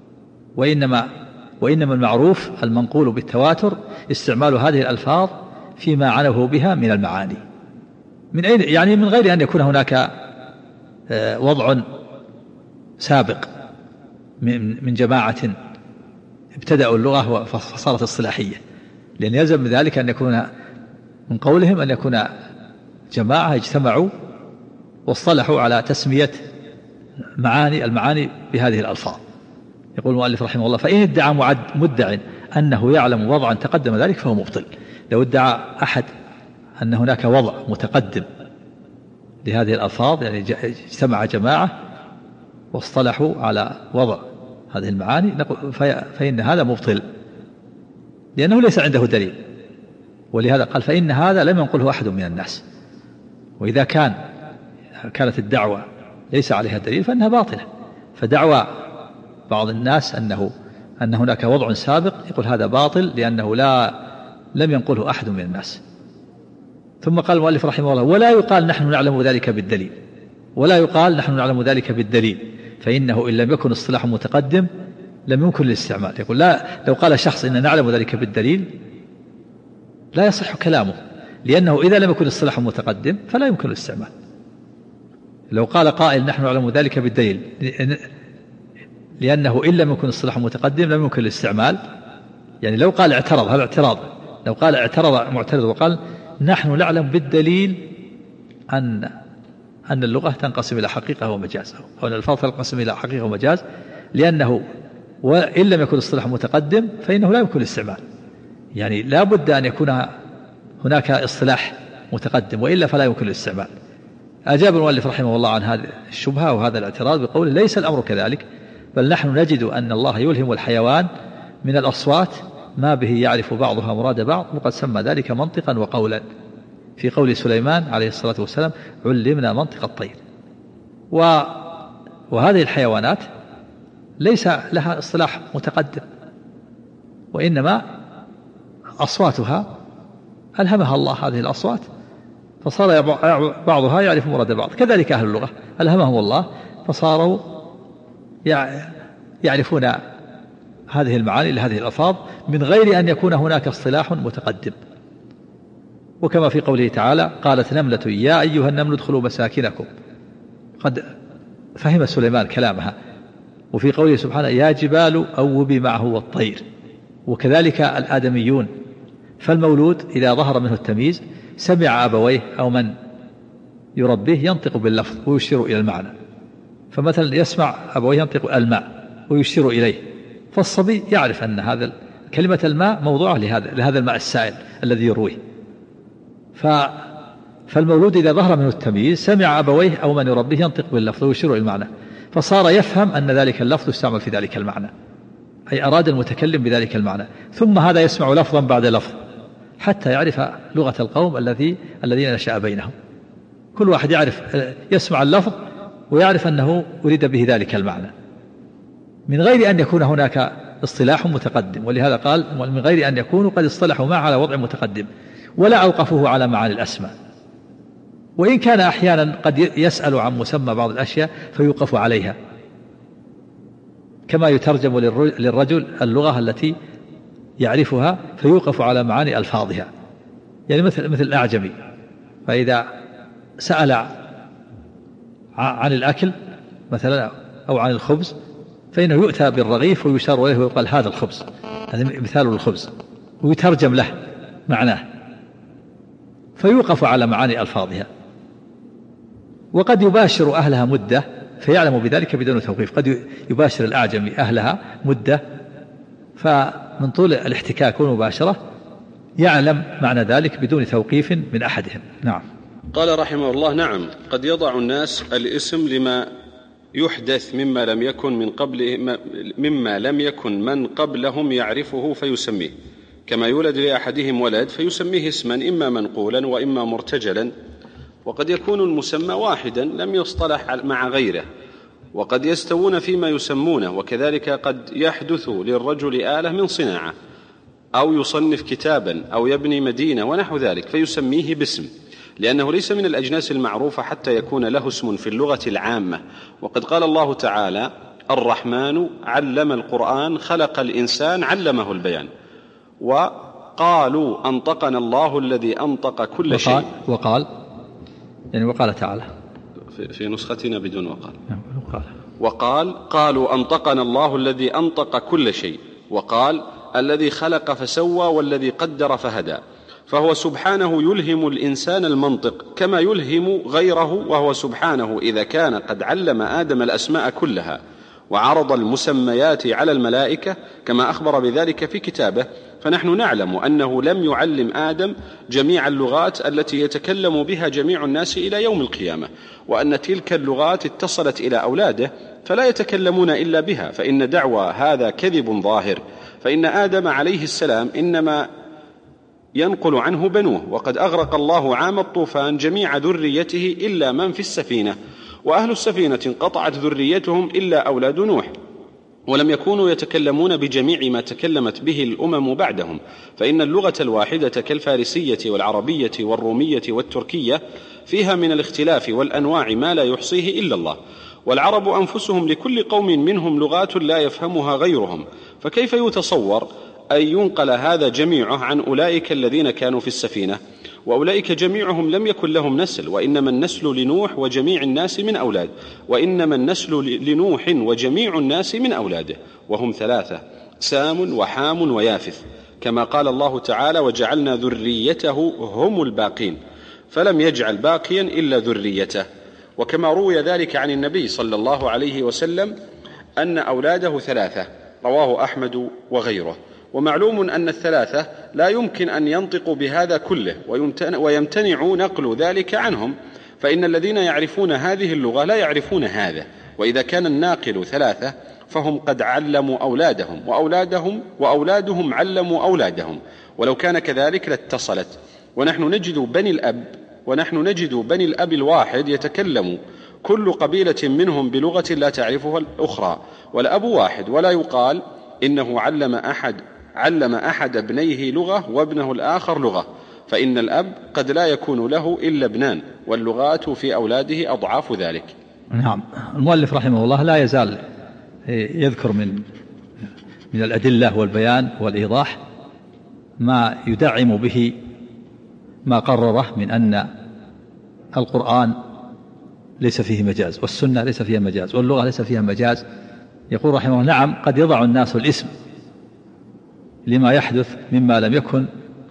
وإنما المعروف المنقول بالتواتر استعمال هذه الألفاظ فيما عنوه بها من المعاني. من أين؟ يعني من غير أن يكون هناك وضع سابق من جماعة ابتدأوا اللغة فصارت اصطلاحية، لأن يلزم من ذلك أن يكون من قولهم أن يكون جماعة اجتمعوا واصطلحوا على تسمية المعاني بهذه الألفاظ. يقول المؤلف رحمه الله: فإن ادعى مدع أنه يعلم وضعا تقدم ذلك فهو مبطل. لو ادعى أحد أن هناك وضع متقدم لهذه الألفاظ، يعني اجتمع جماعة واصطلحوا على وضع هذه المعاني، فإن هذا مبطل لأنه ليس عنده دليل. ولهذا قال: فإن هذا لم ينقله أحد من الناس. وإذا كانت الدعوة ليس عليها دليل فإنها باطلة. فدعوى بعض الناس أن هناك وضع سابق يقول هذا باطل لأنه لم ينقله أحد من الناس. ثم قال المؤلف رحمه الله: ولا يقال نحن نعلم ذلك بالدليل فإنه إن لم يكن اصطلاح متقدم لم يمكن الاستعمال. يقول لو قال شخص إن نعلم ذلك بالدليل لا يصح كلامه، لأنه إذا لم يكن اصطلاح متقدم فلا يمكن الاستعمال. لو قال قائل نحن نعلم ذلك بالدليل لأنه إن لم يكن اصطلاح متقدم لم يمكن الاستعمال، يعني لو قال اعترض، هذا اعتراض، لو قال اعترض معترض وقال نحن نعلم بالدليل أن اللغة تنقسم إلى حقيقة ومجاز، أو أن الألفاظ تنقسم إلى حقيقة ومجاز، لأنه وإن لم يكن اصطلاح متقدم فإنه لا يمكن الاستعمال. يعني لا بد أن يكون هناك اصطلاح متقدم وإلا فلا يمكن الاستعمال. أجاب المؤلف رحمه الله عن هذه الشبهة وهذا الاعتراض بقوله: ليس الأمر كذلك، بل نحن نجد أن الله يلهم الحيوان من الأصوات ما به يعرف بعضها مراد بعض، وقد سمى ذلك منطقا وقولا، في قول سليمان عليه الصلاة والسلام: علمنا منطق الطير. وهذه الحيوانات ليس لها اصطلاح متقدم، وإنما أصواتها ألهمها الله هذه الأصوات فصار بعضها يعرف مراد بعض. كذلك أهل اللغة ألهمهم الله فصاروا يعرفون هذه المعاني لهذه الألفاظ من غير أن يكون هناك اصطلاح متقدم. وكما في قوله تعالى: قالت نملة يا أيها النمل ادخلوا مساكنكم، قد فهم سليمان كلامها. وفي قوله سبحانه: يا جبال أوبي معه والطير. وكذلك الآدميون، فالمولود إذا ظهر منه التمييز سمع أبويه أو من يربيه ينطق باللفظ ويشير إلى المعنى، فمثلا يسمع أبويه ينطق الماء ويشير إليه، فالصبي يعرف أن هذا كلمة الماء موضوعة لهذا الماء السائل الذي يرويه. فالمولود إذا ظهر منه التمييز سمع أبويه أو من يربيه ينطق باللفظ ويشير إلى المعنى، فصار يفهم أن ذلك اللفظ يستعمل في ذلك المعنى، أي أراد المتكلم بذلك المعنى، ثم هذا يسمع لفظا بعد لفظ حتى يعرف لغة القوم الذين نشأ بينهم. كل واحد يسمع اللفظ ويعرف أنه أريد به ذلك المعنى من غير أن يكون هناك اصطلاح متقدم. ولهذا قال من غير أن يكونوا قد اصطلحوا معه على وضع متقدم ولا أوقفوه على معاني الأسماء، وإن كان أحيانا قد يسأل عن مسمى بعض الأشياء فيوقف عليها، كما يترجم للرجل اللغة التي يعرفها فيوقف على معاني ألفاظها، يعني مثل الأعجمي، فإذا سأل عن الأكل مثلا أو عن الخبز فإنه يؤتى بالرغيف ويشار إليه ويقال هذا الخبز، هذا مثال للخبز، ويترجم له معناه فيوقف على معاني ألفاظها. وقد يباشر أهلها مدة فيعلم بذلك بدون توقيف، قد يباشر الأعجمي أهلها مدة فمن طول الاحتكاك والمباشرة يعلم معنى ذلك بدون توقيف من أحدهم. نعم. قال رحمه الله: نعم، قد يضع الناس الاسم لما يحدث مما لم يكن من قبلهم يعرفه فيسميه، كما يولد لأحدهم ولد فيسميه اسما إما منقولا وإما مرتجلا، وقد يكون المسمى واحدا لم يصطلح مع غيره، وقد يستوون فيما يسمونه، وكذلك قد يحدث للرجل آلة من صناعة أو يصنف كتابا أو يبني مدينة ونحو ذلك فيسميه باسم، لأنه ليس من الأجناس المعروفة حتى يكون له اسم في اللغة العامة. وقد قال الله تعالى: الرحمن علم القرآن خلق الإنسان علمه البيان. وقالوا أنطقنا الله الذي أنطق كل شيء. وقال تعالى في نسختنا بدون قالوا أنطقنا الله الذي أنطق كل شيء، وقال الذي خلق فسوى والذي قدر فهدى. فهو سبحانه يلهم الإنسان المنطق كما يلهم غيره، وهو سبحانه إذا كان قد علم آدم الأسماء كلها وعرض المسميات على الملائكة كما أخبر بذلك في كتابه، فنحن نعلم أنه لم يعلم آدم جميع اللغات التي يتكلم بها جميع الناس إلى يوم القيامة، وأن تلك اللغات اتصلت إلى أولاده فلا يتكلمون إلا بها، فإن دعوى هذا كذب ظاهر. فإن آدم عليه السلام إنما ينقل عنه بنوه، وقد أغرق الله عام الطوفان جميع ذريته إلا من في السفينة، وأهل السفينة انقطعت ذريتهم إلا أولاد نوح، ولم يكونوا يتكلمون بجميع ما تكلمت به الأمم بعدهم، فإن اللغة الواحدة كالفارسية والعربية والرومية والتركية فيها من الاختلاف والأنواع ما لا يحصيه إلا الله، والعرب أنفسهم لكل قوم منهم لغات لا يفهمها غيرهم، فكيف يتصور أن ينقل هذا جميعه عن أولئك الذين كانوا في السفينة؟ وأولئك جميعهم لم يكن لهم نسل، وإنما النسل لنوح وجميع الناس من أولاد، وإنما النسل لنوح وجميع الناس من أولاده، وهم ثلاثة: سام وحام ويافث، كما قال الله تعالى: وجعلنا ذريته هم الباقين، فلم يجعل باقيا إلا ذريته. وكما روي ذلك عن النبي صلى الله عليه وسلم أن أولاده ثلاثة، رواه أحمد وغيره. ومعلوم أن الثلاثة لا يمكن أن ينطقوا بهذا كله، ويمتنع نقل ذلك عنهم، فإن الذين يعرفون هذه اللغة لا يعرفون هذا، وإذا كان الناقل ثلاثة فهم قد علموا أولادهم وأولادهم علموا أولادهم، ولو كان كذلك لاتصلت. ونحن نجد بني الأب الواحد يتكلم كل قبيلة منهم بلغة لا تعرفها الأخرى، والأب واحد، ولا يقال إنه علم أحد ابنيه لغة وابنه الآخر لغة، فإن الأب قد لا يكون له إلا ابنان، واللغات في أولاده أضعاف ذلك. نعم. المؤلف رحمه الله لا يزال يذكر من الأدلة والبيان والإيضاح ما يدعم به ما قرره من أن القرآن ليس فيه مجاز، والسنة ليس فيها مجاز، واللغة ليس فيها مجاز. يقول رحمه الله: نعم، قد يضع الناس الاسم لما يحدث مما لم يكن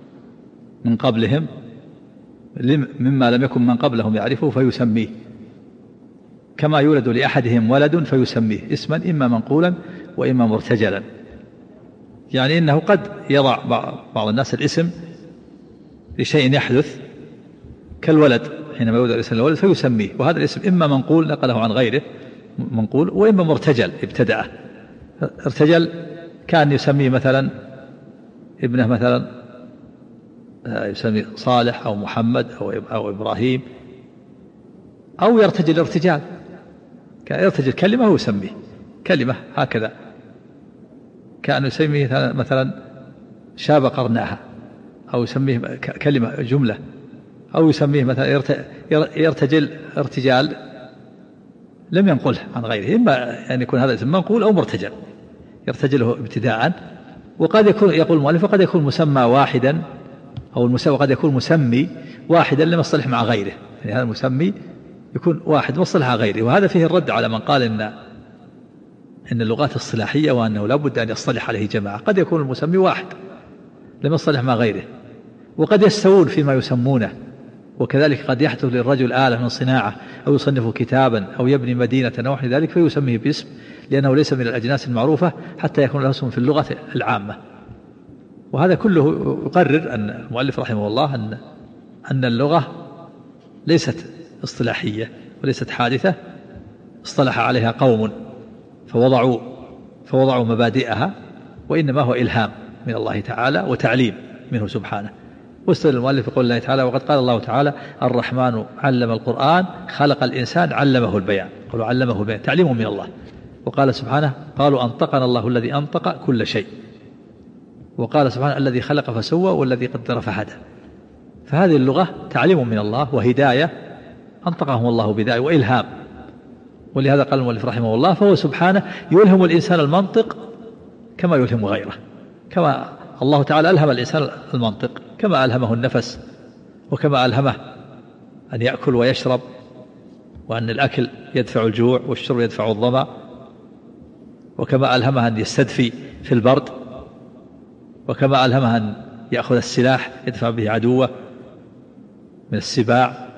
من قبلهم يعرفه فيسميه، كما يولد لأحدهم ولد فيسميه اسما إما منقولا وإما مرتجلا. يعني إنه قد يضع بعض الناس الاسم لشيء يحدث كالولد حينما يولد الإنسان الولد فيسميه، وهذا الاسم إما منقول نقله عن غيره منقول، وإما مرتجل ابتدأه. ارتجل كان يسميه مثلا ابنه مثلا يسميه صالح أو محمد أو إبراهيم، أو يرتجل ارتجال، كان يرتجل كلمة ويسميه كلمة هكذا، كان يسميه مثلا شاب قرناها، أو يسميه كلمة جملة، أو يسميه مثلا يرتجل ارتجال لم ينقله عن غيره، إما أن يكون هذا اسم منقول أو مرتجل يرتجله ابتداء. وقد يكون يقول المؤلف وقد يكون مسمى واحدا، أو وقد يكون مسمي واحدا لم يصطلح مع غيره، يعني هذا المسمي يكون واحد مصطلح مع غيره. وهذا فيه الرد على من قال إن اللغات الصلاحية وأنه لا بد أن يصطلح عليه جماعة. قد يكون المسمي واحد لم يصطلح مع غيره، وقد يستوون فيما يسمونه، وكذلك قد يحدث للرجل آلة من صناعة أو يصنف كتابا أو يبني مدينة أو نحو ذلك فيسميه باسم لأنه ليس من الأجناس المعروفة حتى يكون له اسم في اللغة العامة. وهذا كله يقرر أن المؤلف رحمه الله أن اللغة ليست اصطلاحية وليست حادثة اصطلح عليها قوم فوضعوا مبادئها، وإنما هو إلهام من الله تعالى وتعليم منه سبحانه. واستدل المؤلف يقول الله تعالى: وقد قال الله تعالى: الرحمن علم القرآن خلق الإنسان علمه البيان. قالوا علمه البيان تعليم من الله. وقال سبحانه: قالوا أنطقنا الله الذي أنطق كل شيء. وقال سبحانه: الذي خلق فسوى والذي قدر فهدى. فهذه اللغة تعليم من الله وهداية أنطقهم الله بذلك وإلهام. ولهذا قال المؤلف رحمه الله: فهو سبحانه يلهم الإنسان المنطق كما يلهم غيره، كما الله تعالى ألهم الإنسان المنطق كما ألهمه النفس، وكما ألهمه أن يأكل ويشرب، وأن الأكل يدفع الجوع والشرب يدفع الظمأ، وكما ألهمه أن يستدفي في البرد، وكما ألهمه أن يأخذ السلاح يدفع به عدوه من السباع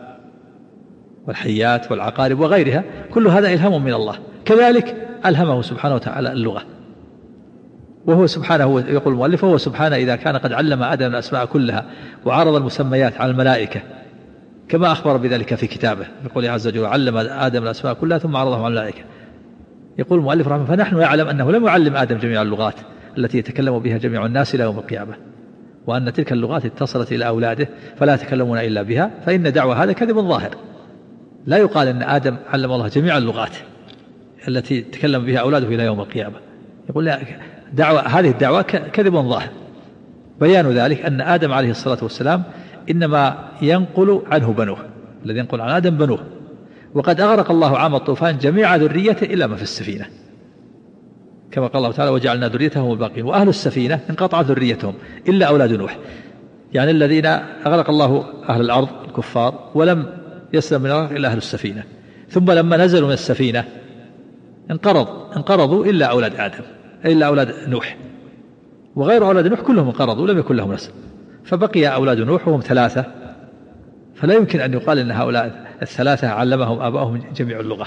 والحيات والعقارب وغيرها. كل هذا إلهام من الله. كذلك ألهمه سبحانه وتعالى اللغة. وهو سبحانه يقول المؤلف: وهو سبحانه إذا كان قد علم آدم الأسماء كلها وعرض المسميات على الملائكة كما أخبر بذلك في كتابه، يقول عز وجل: علم آدم الأسماء كلها ثم عرضهم على الملائكة. يقول المؤلف رحمه: فنحن نعلم أنه لم يعلم آدم جميع اللغات التي يتكلم بها جميع الناس إلى يوم القيامة، وأن تلك اللغات اتصلت إلى أولاده فلا يتكلمون إلا بها، فإن دعوى هذا كذب ظاهر. لا يقال أن آدم علم الله جميع اللغات التي تكلم بها أولاده إلى يوم القيامة. يقول لا، هذه الدعوة كذب ظاهر. بيان ذلك أن آدم عليه الصلاة والسلام إنما ينقل عنه بنوه، الذي ينقل عن آدم بنوه. وقد أغرق الله عام الطوفان جميع ذريته إلا ما في السفينة، كما قال الله تعالى: وجعلنا ذريته هم الباقين. وأهل السفينة انقطعت ذريتهم إلا أولاد نوح، يعني الذين أغرق الله أهل الأرض الكفار ولم يسلم من الغرق إلا أهل السفينة. ثم لما نزلوا من السفينة انقرضوا إلا أولاد آدم، إلا أولاد نوح، وغير أولاد نوح كلهم انقرضوا لم يكن لهم نسل، فبقي أولاد نوح وهم 3. فلا يمكن أن يقال أن هؤلاء 3 علمهم آباؤهم جميع اللغة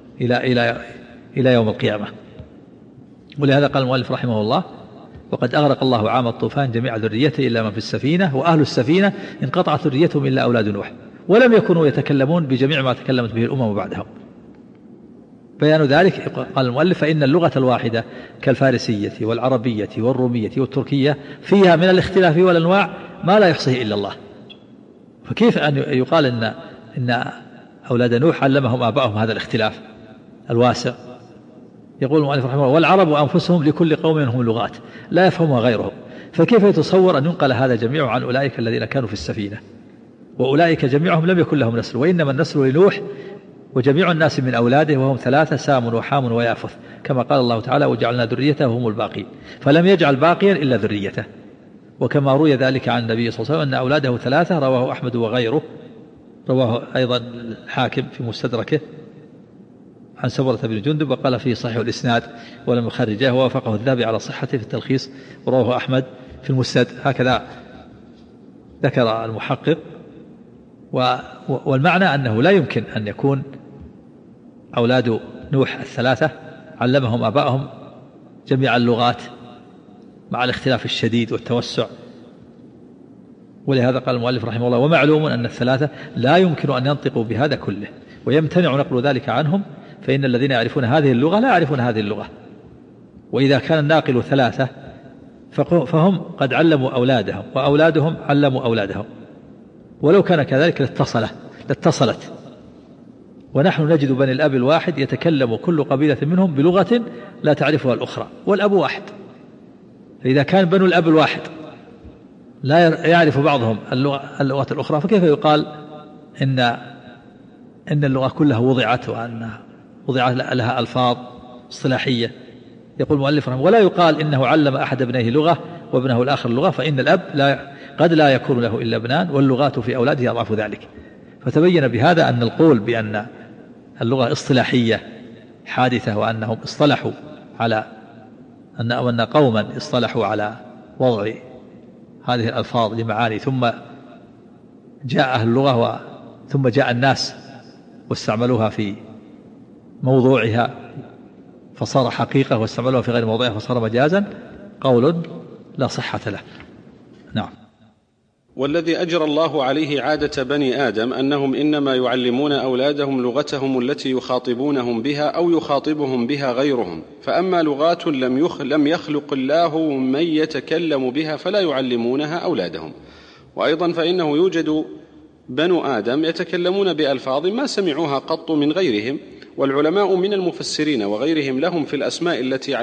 إلى يوم القيامة. ولهذا قال المؤلف رحمه الله: وقد أغرق الله عام الطوفان جميع ذريته إلا من في السفينة، وأهل السفينة انقطعت ذريتهم إلا أولاد نوح، ولم يكونوا يتكلمون بجميع ما تكلمت به الأمم بعدهم. بيان ذلك قال المؤلف: فإن اللغة الواحدة كالفارسية والعربية والرومية والتركية فيها من الاختلاف والأنواع ما لا يحصيه إلا الله. فكيف أن يقال إن أولاد نوح علمهم آباؤهم هذا الاختلاف الواسع؟ يقول المؤلف رحمه الله: والعرب أنفسهم لكل قوم منهم لغات لا يفهمها غيرهم، فكيف يتصور أن ينقل هذا جميع عن أولئك الذين كانوا في السفينة؟ وأولئك جميعهم لم يكن لهم نسل، وإنما النسل لنوح وجميع الناس من أولاده وهم 3: سام وحام ويافث، كما قال الله تعالى: وجعلنا ذريته هم الباقين، فلم يجعل باقيا إلا ذريته. وكما روي ذلك عن النبي صلى الله عليه وسلم أن أولاده 3، رواه أحمد وغيره، رواه أيضا الحاكم في مستدركه عن سمرة بن جندب، وقال فيه صحيح الإسناد ولم يخرجه، ووافقه الذهبي على صحته في التلخيص، ورواه أحمد في المسند. هكذا ذكر المحقق. والمعنى أنه لا يمكن أن يكون أولاد نوح 3 علمهم آباؤهم جميع اللغات مع الاختلاف الشديد والتوسع ولهذا قال المؤلف رحمه الله: ومعلوم أن الثلاثة لا يمكن أن ينطقوا بهذا كله، ويمتنع نقل ذلك عنهم، فإن الذين يعرفون هذه اللغة لا يعرفون هذه اللغة. وإذا كان الناقل ثلاثة فهم قد علموا أولادهم، وأولادهم علموا أولادهم، ولو كان كذلك لاتصلت. ونحن نجد بني الأب الواحد يتكلم كل قبيلة منهم بلغة لا تعرفها الأخرى، والأب واحد. فإذا كان بنو الأب الواحد لا يعرف بعضهم اللغات الأخرى، فكيف يقال إن اللغة كلها وضعت، وأن وضعت لها ألفاظ اصطلاحية؟ يقول المؤلف رحمه: ولا يقال إنه علم أحد ابنيه لغة وابنه الآخر لغة، فإن الأب قد لا يكون له إلا ابنان، واللغات في أولاده أضعف ذلك. فتبين بهذا أن القول بأن اللغة اصطلاحية حادثة، وأنهم اصطلحوا على أن قوما اصطلحوا على وضع هذه الألفاظ لمعاني، ثم جاء أهل اللغة ثم جاء الناس واستعملوها في موضوعها فصار حقيقة، واستعملوها في غير موضوعها فصار مجازا، قول لا صحة له. نعم. والذي أجرى الله عليه عادة بني آدم أنهم إنما يعلمون أولادهم لغتهم التي يخاطبونهم بها أو يخاطبهم بها غيرهم، فأما لغات لم يخلق الله من يتكلم بها فلا يعلمونها أولادهم. وأيضا فإنه يوجد بنو آدم يتكلمون بألفاظ ما سمعوها قط من غيرهم، والعلماء من المفسرين وغيرهم لهم في الأسماء التي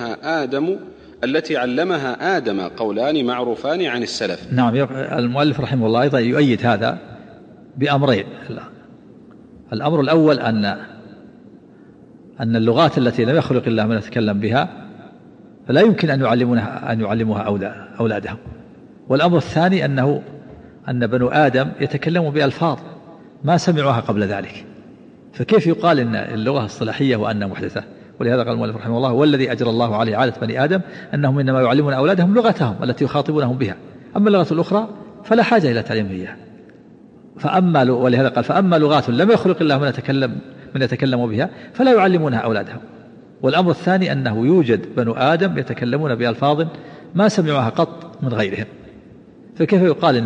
علمها آدم قولان معروفان عن السلف. نعم. المؤلف رحمه الله أيضا يؤيد هذا بأمرين. الأمر الأول أن اللغات التي لم يخلق الله من يتكلم بها فلا يمكن أن يعلموها أولادهم. والأمر الثاني أن بنو آدم يتكلموا بألفاظ ما سمعوها قبل ذلك، فكيف يقال إن اللغة الصلاحية وأنها محدثة؟ ولهذا قال المؤلف رحمه الله: والذي أجرى الله عليه عادة بني آدم أنهم إنما يعلمون أولادهم لغتهم التي يخاطبونهم بها، أما اللغة الأخرى فلا حاجة إلى تعليمها إياها. ولهذا قال: فأما لغات لم يخلق الله من يتكلم بها فلا يعلمونها أولادهم. والأمر الثاني أنه يوجد بنو آدم يتكلمون بألفاظ ما سمعوها قط من غيرهم، فكيف يقال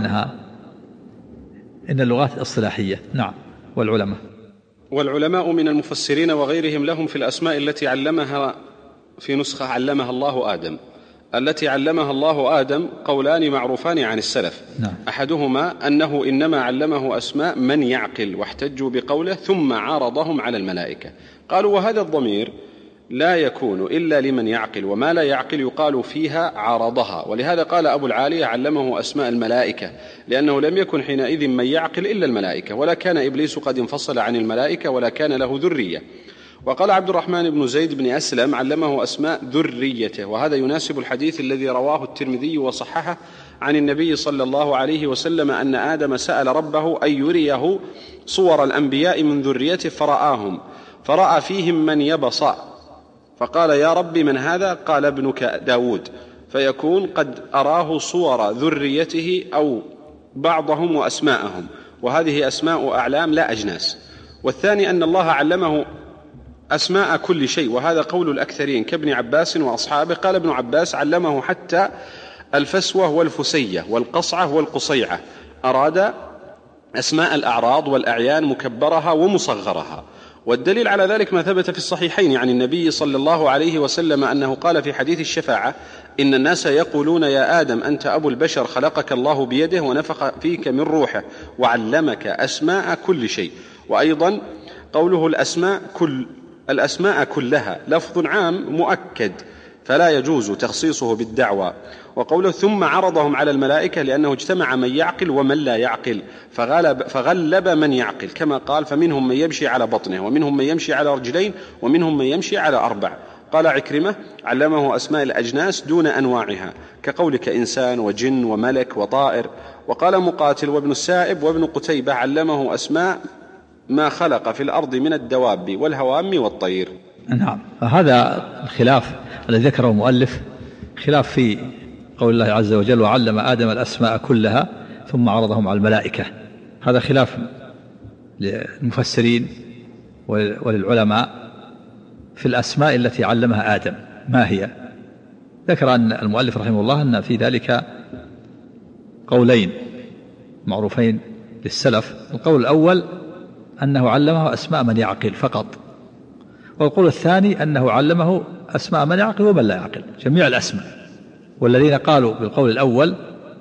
إن اللغات الصلاحية؟ نعم. والعلماء من المفسرين وغيرهم لهم في الأسماء التي علمها في نسخة علمها الله آدم التي علمها الله آدم قولان معروفان عن السلف. نعم. أحدهما أنه إنما علمه أسماء من يعقل، واحتجوا بقوله ثم عارضهم على الملائكة. قالوا: وهذا الضمير لا يكون إلا لمن يعقل، وما لا يعقل يقال فيها عارضها. ولهذا قال أبو العالية: علمه أسماء الملائكة، لأنه لم يكن حينئذ من يعقل إلا الملائكة، ولا كان إبليس قد انفصل عن الملائكة ولا كان له ذرية. وقال عبد الرحمن بن زيد بن أسلم: علمه أسماء ذريته، وهذا يناسب الحديث الذي رواه الترمذي وصححه عن النبي صلى الله عليه وسلم أن آدم سأل ربه أن يريه صور الأنبياء من ذريته فرأى فيهم من يبص، فقال: يا رب من هذا؟ قال: ابنك داود. فيكون قد أراه صور ذريته أو بعضهم وأسماءهم، وهذه أسماء أعلام لا أجناس. والثاني أن الله علمه أسماء كل شيء، وهذا قول الأكثرين كابن عباس وأصحابه. قال ابن عباس: علمه حتى الفسوة والفسية والقصعة والقصيعة، أراد أسماء الأعراض والأعيان مكبرها ومصغرها. والدليل على ذلك ما ثبت في الصحيحين عن النبي صلى الله عليه وسلم أنه قال في حديث الشفاعة: إن الناس يقولون يا آدم أنت أبو البشر، خلقك الله بيده ونفخ فيك من روحه وعلمك أسماء كل شيء. وأيضا قوله الأسماء كلها لفظ عام مؤكد فلا يجوز تخصيصه بالدعوى. وقوله ثم عرضهم على الملائكة لأنه اجتمع من يعقل ومن لا يعقل فغلب من يعقل، كما قال: فمنهم من يمشي على بطنه ومنهم من يمشي على رجلين ومنهم من يمشي على 4. قال عكرمة: علمه أسماء الأجناس دون أنواعها، كقولك إنسان وجن وملك وطائر. وقال مقاتل وابن السائب وابن قتيبة: علمه أسماء ما خلق في الأرض من الدواب والهوام والطير. نعم. فهذا الخلاف الذي ذكره المؤلف خلاف في قول الله عز وجل: وعلم آدم الأسماء كلها ثم عرضهم على الملائكة. هذا خلاف للمفسرين وللعلماء في الأسماء التي علمها آدم ما هي. ذكر أن المؤلف رحمه الله أن في ذلك قولين: معروفين للسلف. القول الأول أنه علمه أسماء من يعقل فقط، والقول الثاني أنه علمه أسماء من يعقل ومن لا يعقل، جميع الأسماء. والذين قالوا بالقول الأول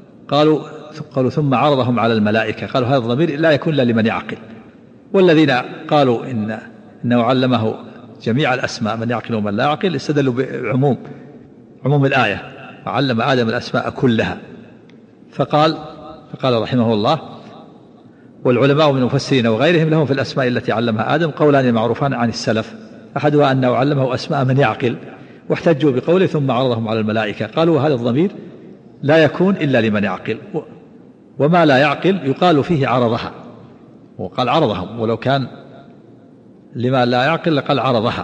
قالوا ثم عرضهم على الملائكة، قالوا هذا الضمير لا يكون إلا لمن يعقل. والذين قالوا إنه علمه جميع الأسماء من يعقل ومن لا يعقل استدلوا بعموم الآية، وعلم آدم الأسماء كلها. فقال رحمه الله: والعلماء من المفسرين وغيرهم لهم في الأسماء التي علمها آدم قولان معروفان عن السلف، أحدها أنه علمه أسماء من يعقل، واحتجوا بقوله ثم عرضهم على الملائكة، قالوا هذا الضمير لا يكون إلا لمن يعقل، وما لا يعقل يقال فيه عرضها، وقال عرضهم، ولو كان لما لا يعقل لقال عرضها.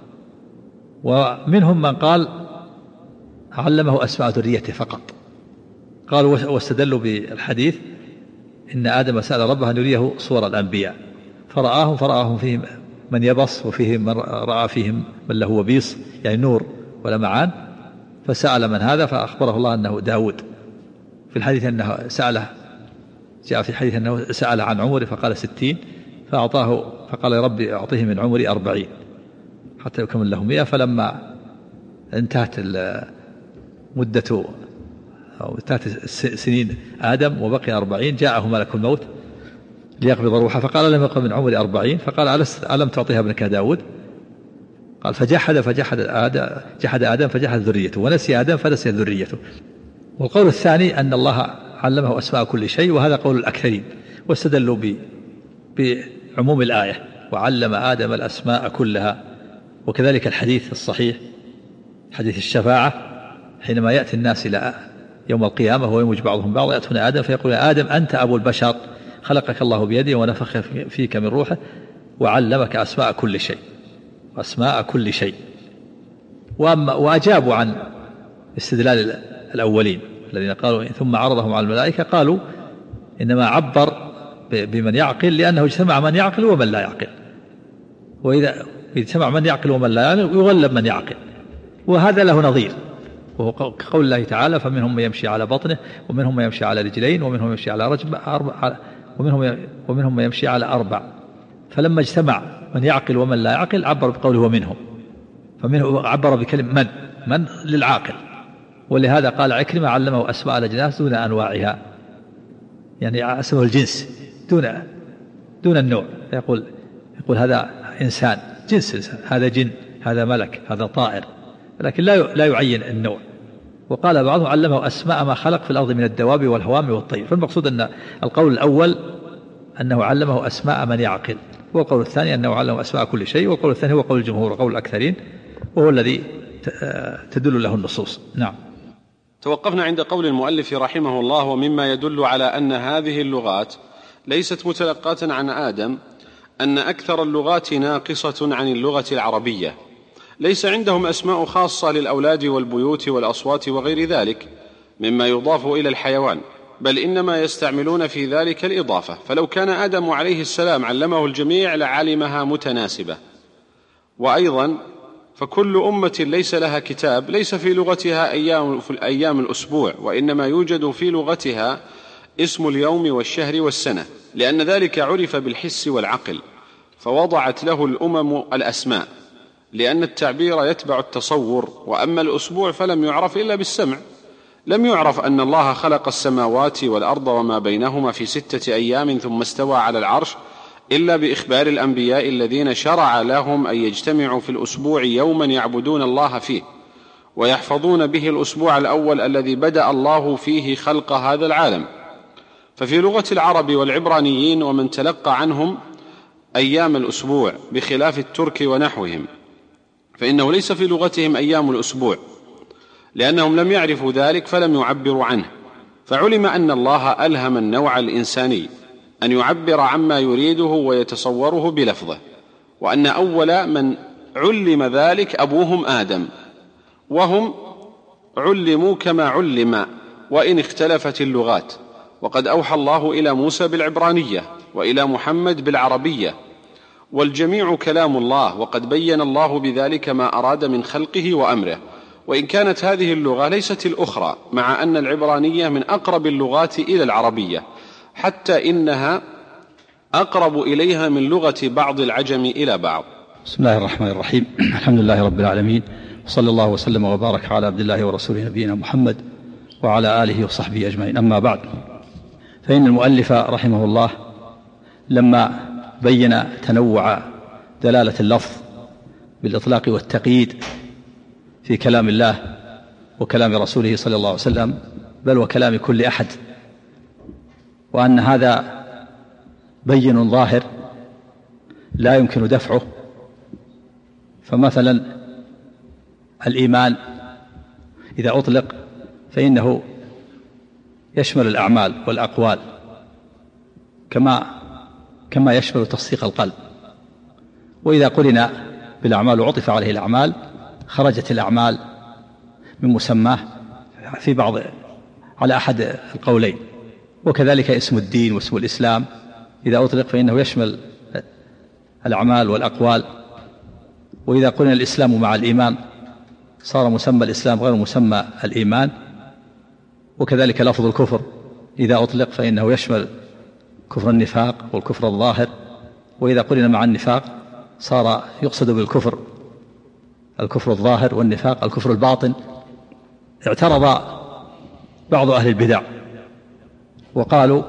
ومنهم من قال علمه أسماء ذريته فقط، قالوا واستدلوا بالحديث إن آدم سأل ربه أن يريه صور الأنبياء فرآهم فيهم من يبص وفيهم من رأى فيهم من له وبيص، يعني نور ولمعان، فسأل من هذا فأخبره الله أنه داود. في الحديث أنه سأله، جاء في الحديث أنه سأل عن عمره فقال 60، فقال يا ربي أعطيه من عمري 40 حتى يكمل له 100. فلما انتهت مدة أو انتهت سنين آدم وبقي 40 جاءه ملك الموت ليقبض روحه، فقال لم يقبل من عمري 40، فقال ألم تعطيها ابنك داود؟ قال جحد آدم فجحد ذريته، ونسي آدم فنسي ذريته. والقول الثاني أن الله علمه أسماء كل شيء، وهذا قول الأكثرين، واستدلوا بعموم الآية وعلم آدم الأسماء كلها. وكذلك الحديث الصحيح حديث الشفاعة، حينما يأتي الناس إلى يوم القيامة ويموج بعضهم بعض، يأتون آدم فيقول يا آدم أنت أبو البشر، خلقك الله بيده ونفخ فيك من روحه وعلمك أسماء كل شيء. وأجابوا عن استدلال الأولين الذين قالوا ثم عرضهم على الملائكة، قالوا إنما عبر بمن يعقل لأنه اجتمع من يعقل ومن لا يعقل، وإذا اجتمع من يعقل ومن لا يعقل يغلب من يعقل، وهذا له نظير، وهو كقول الله تعالى فمنهم من يمشي على بطنه ومنهم من يمشي على رجلين ومنهم من يمشي على ومنهم من يمشي على 4. فلما اجتمع من يعقل ومن لا يعقل عبر بقوله ومنهم، فمنه عبر بكلمة من للعاقل. ولهذا قال عكرمة علمه أسماء الأجناس دون أنواعها، يعني أسماء الجنس دون النوع. يقول هذا إنسان جنس إنسان، هذا جن، هذا ملك، هذا طائر، لكن لا يعين النوع. وقال بعضهم علمه أسماء ما خلق في الأرض من الدواب والهوام والطير. فالمقصود أن القول الأول أنه علمه أسماء من يعقل، والقول الثاني أنه علمه أسماء كل شيء، والقول الثاني هو قول الجمهور وقول الأكثرين، وهو الذي تدل له النصوص. نعم. توقفنا عند قول المؤلف رحمه الله: ومما يدل على أن هذه اللغات ليست متلقاة عن آدم أن أكثر اللغات ناقصة عن اللغة العربية، ليس عندهم أسماء خاصة للأولاد والبيوت والأصوات وغير ذلك مما يضاف إلى الحيوان، بل إنما يستعملون في ذلك الإضافة. فلو كان آدم عليه السلام علمه الجميع لعلمها متناسبة. وأيضا فكل أمة ليس لها كتاب ليس في لغتها أيام الأسبوع، وإنما يوجد في لغتها اسم اليوم والشهر والسنة، لأن ذلك عرف بالحس والعقل، فوضعت له الأمم الأسماء، لأن التعبير يتبع التصور. وأما الأسبوع فلم يعرف إلا بالسمع، لم يعرف أن الله خلق السماوات والأرض وما بينهما في 6 أيام ثم استوى على العرش إلا بإخبار الأنبياء الذين شرع لهم أن يجتمعوا في الأسبوع يوما يعبدون الله فيه ويحفظون به الأسبوع الأول الذي بدأ الله فيه خلق هذا العالم. ففي لغة العرب والعبرانيين ومن تلقى عنهم أيام الأسبوع، بخلاف الترك ونحوهم، فإنه ليس في لغتهم أيام الأسبوع، لأنهم لم يعرفوا ذلك فلم يعبروا عنه. فعلم أن الله ألهم النوع الإنساني أن يعبر عما يريده ويتصوره بلفظه، وأن أول من علم ذلك أبوهم آدم، وهم علموا كما علم وإن اختلفت اللغات. وقد أوحى الله إلى موسى بالعبرانية وإلى محمد بالعربية، والجميع كلام الله، وقد بين الله بذلك ما أراد من خلقه وأمره. وإن كانت هذه اللغة ليست الأخرى، مع أن العبرانية من أقرب اللغات إلى العربية، حتى إنها أقرب إليها من لغة بعض العجم إلى بعض. بسم الله الرحمن الرحيم. الحمد لله رب العالمين، وصلى الله وسلم وبارك على عبد الله ورسوله نبينا محمد وعلى آله وصحبه أجمعين. أما بعد، فإن المؤلف رحمه الله لما بين تنوع دلالة اللفظ بالإطلاق والتقييد في كلام الله وكلام رسوله صلى الله عليه وسلم، بل وكلام كل أحد، وأن هذا بين ظاهر لا يمكن دفعه. فمثلا الإيمان إذا أطلق فإنه يشمل الأعمال والأقوال كما يشمل تصديق القلب، وإذا قرن بالأعمال وعطف عليه الأعمال خرجت الأعمال من مسماه في بعض على أحد القولين. وكذلك اسم الدين واسم الإسلام إذا أطلق فإنه يشمل الأعمال والأقوال، وإذا قرن الإسلام مع الإيمان صار مسمى الإسلام غير مسمى الإيمان. وكذلك لفظ الكفر إذا أطلق فإنه يشمل كفر النفاق والكفر الظاهر، وإذا قرن مع النفاق صار يقصد بالكفر الكفر الظاهر، والنفاق الكفر الباطن. اعترض بعض أهل البدع وقالوا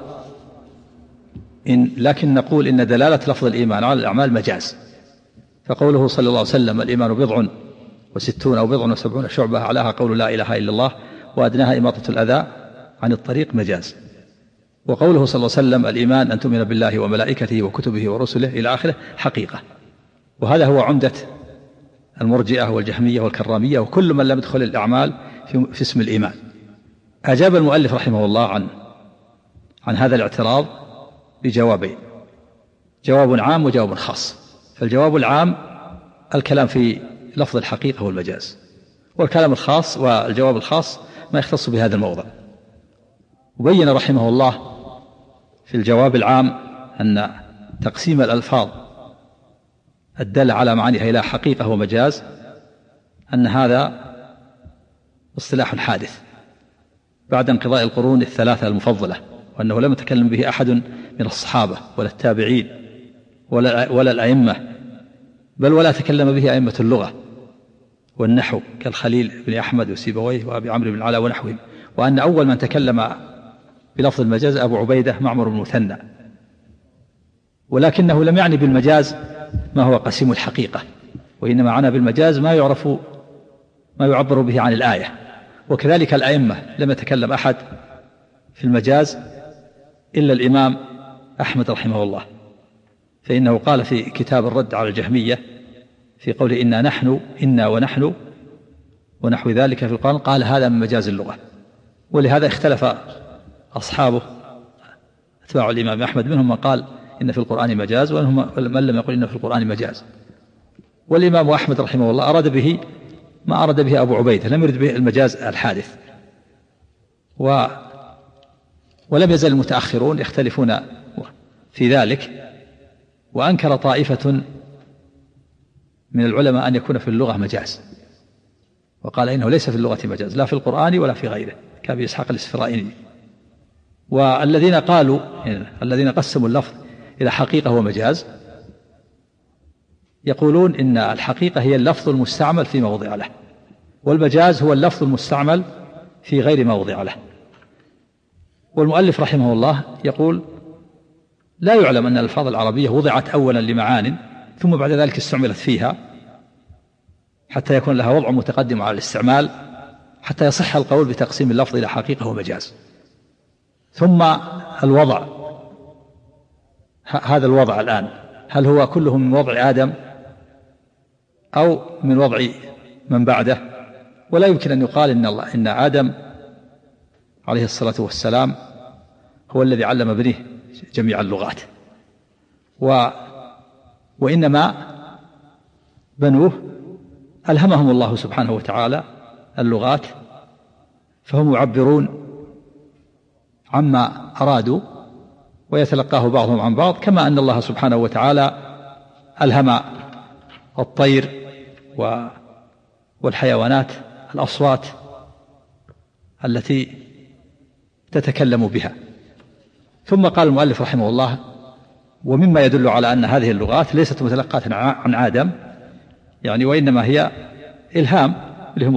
لكن نقول إن دلالة لفظ الإيمان على الأعمال مجاز، فقوله صلى الله عليه وسلم الإيمان 60 أو 70 شعبة، أعلاها قول لا إله إلا الله وأدناها إماطة الأذى عن الطريق مجاز. وقوله صلى الله عليه وسلم الإيمان أن تؤمن بالله وملائكته وكتبه ورسله إلى آخره حقيقة. وهذا هو عمدة المرجئة والجهمية والكرامية وكل من لم يدخل الأعمال في اسم الإيمان. أجاب المؤلف رحمه الله عن هذا الاعتراض بجوابين، جواب عام وجواب خاص. فالجواب العام الكلام في لفظ الحقيقة والمجاز، والكلام الخاص والجواب الخاص ما يختص بهذا الموضع. وبين رحمه الله في الجواب العام أن تقسيم الألفاظ الدل على معانيها إلى حقيقة ومجاز أن هذا اصطلاح حادث بعد انقضاء القرون الثلاثة المفضلة، وأنه لم يتكلم به أحد من الصحابة ولا التابعين ولا الأئمة، بل ولا تكلم به أئمة اللغة والنحو كالخليل بن أحمد وسيبويه وأبي عمرو بن العلاء ونحوهم. وأن أول من تكلم بلفظ المجاز أبو عبيدة معمر بن مثنى، ولكنه لم يعني بالمجاز ما هو قسيم الحقيقة، وإنما عنى بالمجاز ما يعبر به عن الآية. وكذلك الأئمة لم يتكلم أحد في المجاز إلا الإمام أحمد رحمه الله، فإنه قال في كتاب الرد على الجهمية في قوله إنا ونحن ونحو ذلك في القرآن، قال هذا من مجاز اللغة. ولهذا اختلف أصحابه أتباع الإمام أحمد، منهم من قال إن في القرآن مجاز، ومنهم من لم يقل إن في القرآن مجاز. والإمام أحمد رحمه الله أراد به ما أراد به أبو عبيدة، لم يرد به المجاز الحادث. ولم يزل المتأخرون يختلفون في ذلك، وأنكر طائفة من العلماء أن يكون في اللغة مجاز، وقال إنه ليس في اللغة مجاز لا في القرآن ولا في غيره، كأبي إسحاق الإسفرائيني. والذين قالوا الذين قسموا اللفظ إلى حقيقة ومجاز يقولون إن الحقيقة هي اللفظ المستعمل في موضع له، والمجاز هو اللفظ المستعمل في غير موضع له. والمؤلف رحمه الله يقول لا يعلم أن الألفاظ العربية وضعت أولا لمعان ثم بعد ذلك استعملت فيها حتى يكون لها وضع متقدم على الاستعمال، حتى يصح القول بتقسيم اللفظ إلى حقيقة ومجاز. ثم الوضع، هذا الوضع الآن هل هو كله من وضع آدم أو من وضع من بعده؟ ولا يمكن أن يقال إن آدم عليه الصلاة والسلام هو الذي علم بنيه جميع اللغات، وإنما بنوه ألهمهم الله سبحانه وتعالى اللغات، فهم يعبرون عما أرادوا ويتلقاه بعضهم عن بعض، كما أن الله سبحانه وتعالى ألهم الطير والحيوانات الأصوات التي تتكلم بها. ثم قال المؤلف رحمه الله: ومما يدل على أن هذه اللغات ليست متلقاة عن آدم، يعني وإنما هي إلهام يلهم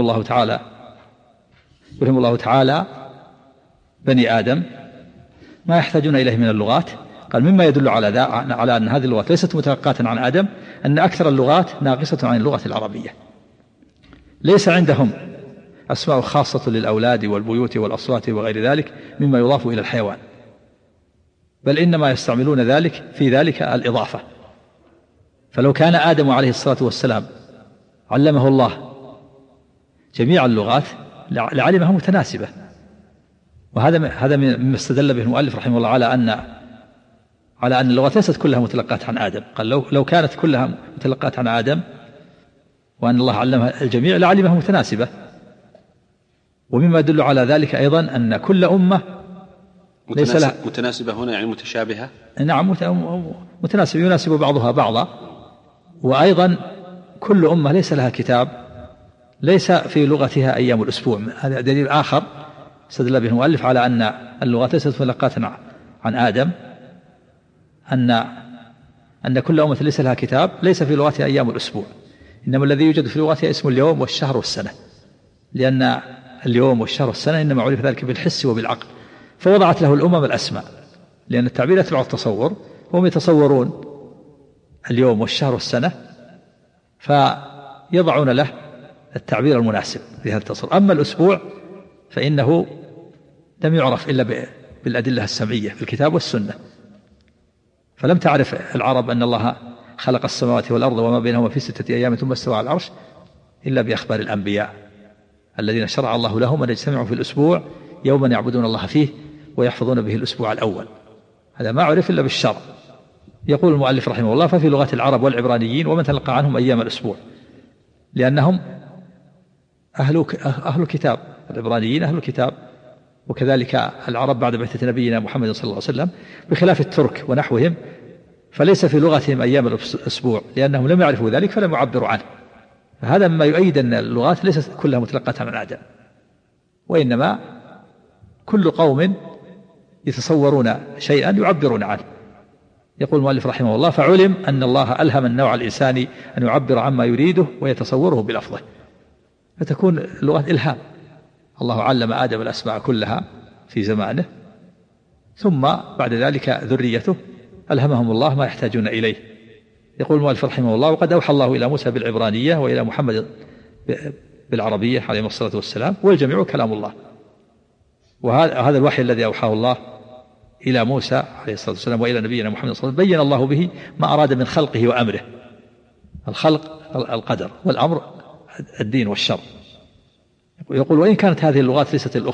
الله تعالى بني آدم ما يحتاجون إليه من اللغات. قال: مما يدل على أن هذه اللغات ليست متلقاة عن آدم أن أكثر اللغات ناقصة عن اللغة العربية، ليس عندهم أسماء خاصة للأولاد والبيوت والأصوات وغير ذلك مما يضاف إلى الحيوان، بل إنما يستعملون في ذلك الإضافة. فلو كان آدم عليه الصلاة والسلام علمه الله جميع اللغات لعلمها متناسبة، وهذا مما استدل به المؤلف رحمه الله على أن اللغات ليست كلها متلقاة عن آدم. قال: لو كانت كلها متلقاة عن آدم وأن الله علمها الجميع لعلمها متناسبة. ومما يدل على ذلك أيضا أن كل أمة ليس لها متناسبة هنا يعني متشابهة. نعم، متناسبة يناسب بعضها بعضا. وأيضا كل أمة ليس لها كتاب ليس في لغتها أيام الأسبوع. هذا دليل آخر استدل به المؤلف على أن اللغات ليست متلقاة عن آدم، أن كل أمة ليس لها كتاب ليس في لغتها أيام الأسبوع، إنما الذي يوجد في لغتها اسم اليوم والشهر والسنة، لأن اليوم والشهر والسنة إنما عرف ذلك بالحس وبالعقل، فوضعت له الأمم الأسماء، لأن التعبير يتبع التصور، وهم يتصورون اليوم والشهر والسنة فيضعون له التعبير المناسب في هذا التصور. أما الأسبوع فإنه لم يعرف إلا بالأدلة السمعية في الكتاب والسنة، فلم تعرف العرب أن الله خلق السماوات والأرض وما بينهما في 6 أيام ثم استوى على العرش إلا بأخبار الأنبياء الذين شرع الله لهم أن يجتمعوا في الأسبوع يوما يعبدون الله فيه ويحفظون به الأسبوع الأول. هذا ما عرف إلا بالشرع. يقول المؤلف رحمه الله: ففي لغة العرب والعبرانيين ومن تلقى عنهم أيام الأسبوع، لأنهم أهل الكتاب، العبرانيين أهل الكتاب، وكذلك العرب بعد بعثة نبينا محمد صلى الله عليه وسلم، بخلاف الترك ونحوهم فليس في لغتهم أيام الأسبوع لأنهم لم يعرفوا ذلك فلم يعبروا عنه. فهذا مما يؤيد أن اللغات ليست كلها متلقاة عن آدم، وإنما كل قوم يتصورون شيئا يعبرون عنه. يقول المؤلف رحمه الله: فعلم أن الله ألهم النوع الإنساني أن يعبر عما يريده ويتصوره بلفظه، فتكون اللغة إلهام. الله علم آدم الأسماء كلها في زمانه، ثم بعد ذلك ذريته ألهمهم الله ما يحتاجون إليه. يقول المؤلف رحمه الله: وقد أوحى الله إلى موسى بالعبرانية وإلى محمد بالعربية عليه الصلاة والسلام، والجميع كلام الله. وهذا الوحي الذي أوحاه الله إلى موسى عليه الصلاة والسلام وإلى نبينا محمد صلى الله عليه وسلم بين الله به ما أراد من خلقه وأمره. الخلق القدر، والأمر الدين والشر. يقول: وإن كانت هذه اللغات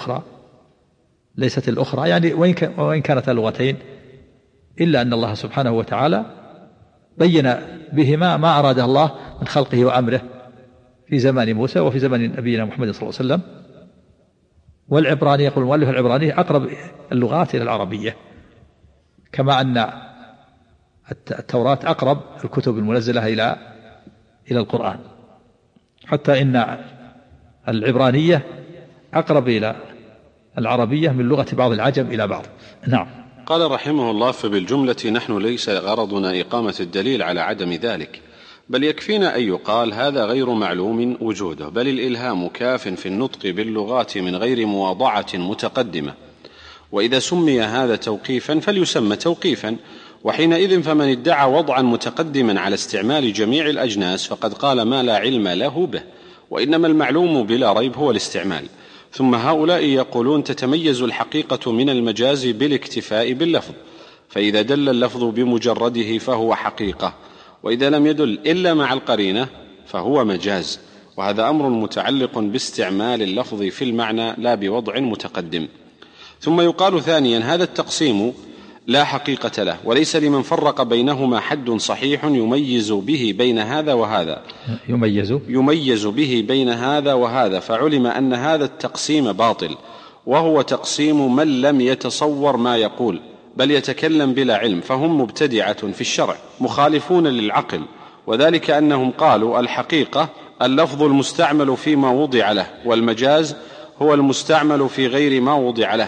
ليست الأخرى يعني وإن كانت اللغتين، إلا أن الله سبحانه وتعالى بين بهما ما أراد الله من خلقه وأمره في زمان موسى وفي زمان نبينا محمد صلى الله عليه وسلم. والعبراني، يقول المؤلف: العبرانية أقرب اللغات إلى العربية، كما أن التوراة أقرب الكتب المنزلة إلى القرآن، حتى إن العبرانية أقرب إلى العربية من لغة بعض العجم إلى بعض. نعم. قال رحمه الله: فبالجملة نحن ليس غرضنا إقامة الدليل على عدم ذلك، بل يكفينا أن يقال هذا غير معلوم وجوده، بل الإلهام كاف في النطق باللغات من غير مواضعة متقدمة، وإذا سمي هذا توقيفا فليسمى توقيفا، وحينئذ فمن ادعى وضعا متقدما على استعمال جميع الأجناس فقد قال ما لا علم له به، وإنما المعلوم بلا ريب هو الاستعمال. ثم هؤلاء يقولون تتميز الحقيقة من المجاز بالاكتفاء باللفظ، فإذا دل اللفظ بمجرده فهو حقيقة، وإذا لم يدل إلا مع القرينة فهو مجاز، وهذا أمر متعلق باستعمال اللفظ في المعنى لا بوضع متقدم. ثم يقال ثانيا: هذا التقسيم لا حقيقة له، وليس لمن فرق بينهما حد صحيح يميز به بين هذا وهذا، يميز به بين هذا وهذا، فعلم أن هذا التقسيم باطل، وهو تقسيم من لم يتصور ما يقول بل يتكلم بلا علم، فهم مبتدعة في الشرع مخالفون للعقل، وذلك أنهم قالوا الحقيقة اللفظ المستعمل فيما وضع له، والمجاز هو المستعمل في غير ما وضع له،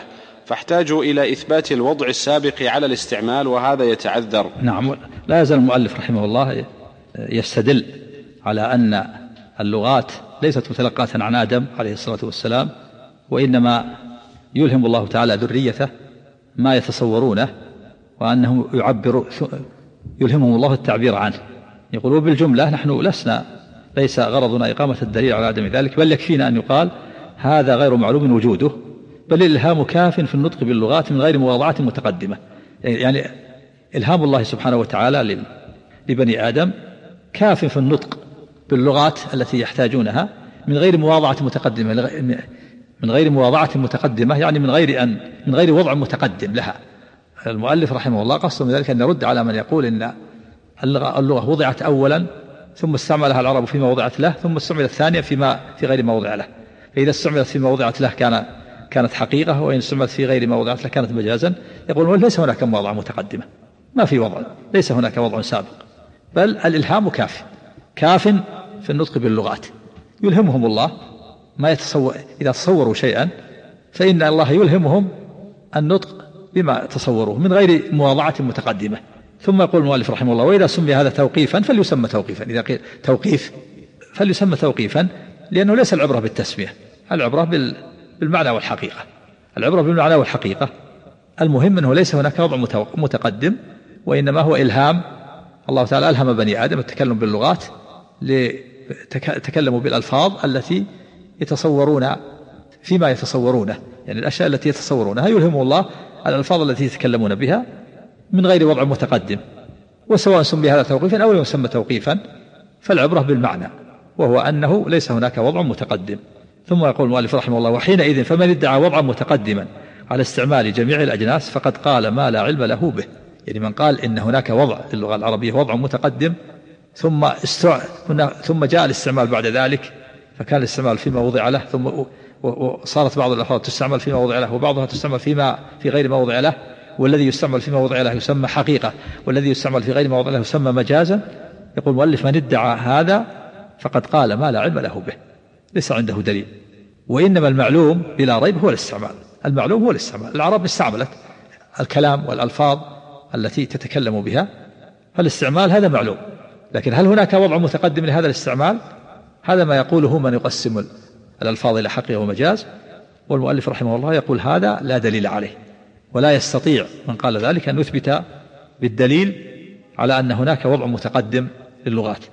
فاحتاجوا إلى إثبات الوضع السابق على الاستعمال، وهذا يتعذر. نعم. لا يزال المؤلف رحمه الله يستدل على أن اللغات ليست متلقاة عن آدم عليه الصلاة والسلام، وإنما يلهم الله تعالى ذريته ما يتصورونه، وأنه يلهمهم الله التعبير عنه. يقولون بالجملة نحن ليس غرضنا إقامة الدليل على عدم ذلك، بل يكفينا أن يقال هذا غير معلوم وجوده، بل الإلهام كاف في النطق باللغات من غير مواضعة متقدمة. يعني إلهام الله سبحانه وتعالى لبني آدم كاف في النطق باللغات التي يحتاجونها من غير مواضعة متقدمة، من غير مواضعة متقدمة يعني من غير وضع متقدم لها. المؤلف رحمه الله قصد من ذلك أن يرد على من يقول إن اللغة وضعت أولا ثم استعملها العرب فيما وضعت له، ثم استعملت ثانية في غير ما وضع له. فإذا استعملت فيما وضعت له كانت حقيقة، وإن استعملت في غير ما وضعت له كانت مجازا. يقول ليس هناك مواضع متقدمة، ما في وضع، ليس هناك وضع سابق، بل الإلهام كاف في النطق باللغات. يلهمهم الله ما يتصور، إذا تصوروا شيئا فإن الله يلهمهم النطق بما تصوروه من غير مواضعة متقدمة. ثم يقول المؤلف رحمه الله: وإذا سمي هذا توقيفا فليسمى توقيفا. إذا قيل توقيف فليسمى توقيفا، لأنه ليس العبرة بالتسمية، العبرة بالمعنى والحقيقة. العبرة بالمعنى والحقيقة. المهم أنه ليس هناك وضع متقدم، وإنما هو إلهام. الله تعالى ألهم بني آدم التكلم باللغات لتكلموا بالألفاظ التي يتصورون فيما يتصورونه، يعني الأشياء التي يتصورونها يلهم الله الألفاظ التي يتكلمون بها من غير وضع متقدم. وسواء سمي هذا توقيفا أو يسمى توقيفا فالعبرة بالمعنى، وهو أنه ليس هناك وضع متقدم. ثم يقول المؤلف رحمه الله: وحينئذ فمن ادعى وضعا متقدما على استعمال جميع الأجناس فقد قال ما لا علم له به. يعني من قال إن هناك وضع للغة العربية وضع متقدم ثم جاء الاستعمال بعد ذلك، فكان الاستعمال فيما وضع له، ثم وصارت بعض الألفاظ تستعمل فيما وضع له وبعضها تستعمل في غير ما وضع له، والذي يستعمل فيما وضع له يسمى حقيقة، والذي يستعمل في غير ما وضع له يسمى مجازا. يقول المؤلف: من ادعى هذا فقد قال ما لا علم له به، ليس عنده دليل. وإنما المعلوم بلا ريب هو الاستعمال. المعلوم هو الاستعمال. العرب استعملت الكلام والألفاظ التي تتكلم بها، فالاستعمال هذا معلوم. لكن هل هناك وضع متقدم لهذا الاستعمال؟ هذا ما يقوله من يقسم الألفاظ إلى حقيقة ومجاز. والمؤلف رحمه الله يقول هذا لا دليل عليه، ولا يستطيع من قال ذلك أن يثبت بالدليل على أن هناك وضع متقدم للغات.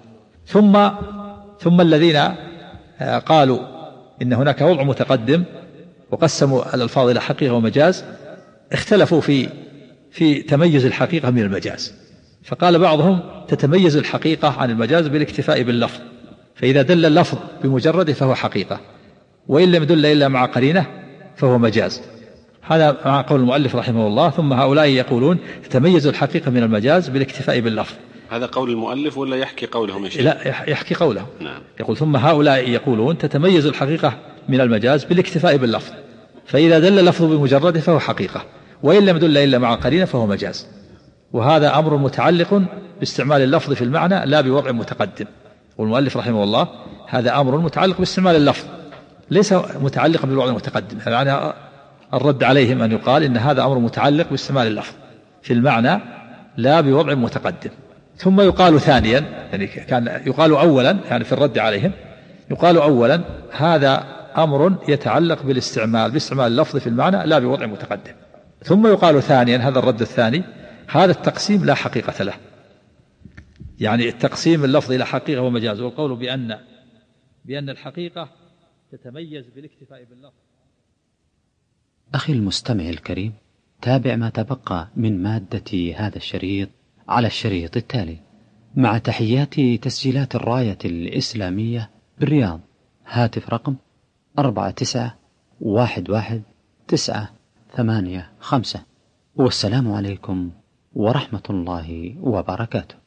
ثم الذين قالوا إن هناك وضع متقدم وقسموا الألفاظ إلى حقيقة ومجاز اختلفوا في تميز الحقيقة من المجاز. فقال بعضهم تتميز الحقيقة عن المجاز بالاكتفاء باللفظ، فإذا دل اللفظ بمجرده فهو حقيقة، وإن لم يدل إلا مع قرينة فهو مجاز. هذا مع قول المؤلف رحمه الله. ثم هؤلاء يقولون تتميز الحقيقة من المجاز بالاكتفاء باللفظ. هذا قول المؤلف ولا يحكي قولهم؟ لا، يحكي قوله. نعم. يقول ثم هؤلاء يقولون تتميز الحقيقة من المجاز بالاكتفاء باللفظ، فإذا دل اللفظ بمجرده فهو حقيقة، وإن لم يدل إلا مع قرينة فهو مجاز. وهذا أمر متعلق باستعمال اللفظ في المعنى لا بوضع متقدم. والمؤلف رحمه الله هذا أمر متعلق باستعمال اللفظ ليس متعلقا بالوضع المتقدم. يعني الرد عليهم أن يقال إن هذا أمر متعلق باستعمال اللفظ في المعنى لا بوضع متقدم. ثم يقال ثانيا، يعني كان يقال أولا، يعني في الرد عليهم يقال أولا هذا أمر يتعلق باستعمال اللفظ في المعنى لا بوضع متقدم. ثم يقال ثانيا، هذا الرد الثاني، هذا التقسيم لا حقيقة له، يعني التقسيم اللفظ إلى حقيقة ومجاز، والقول بأن الحقيقة تتميز بالاكتفاء باللفظ. أخي المستمع الكريم، تابع ما تبقى من مادة هذا الشريط على الشريط التالي، مع تحيات تسجيلات الراية الإسلامية بالرياض. هاتف رقم 49111985. والسلام عليكم ورحمة الله وبركاته.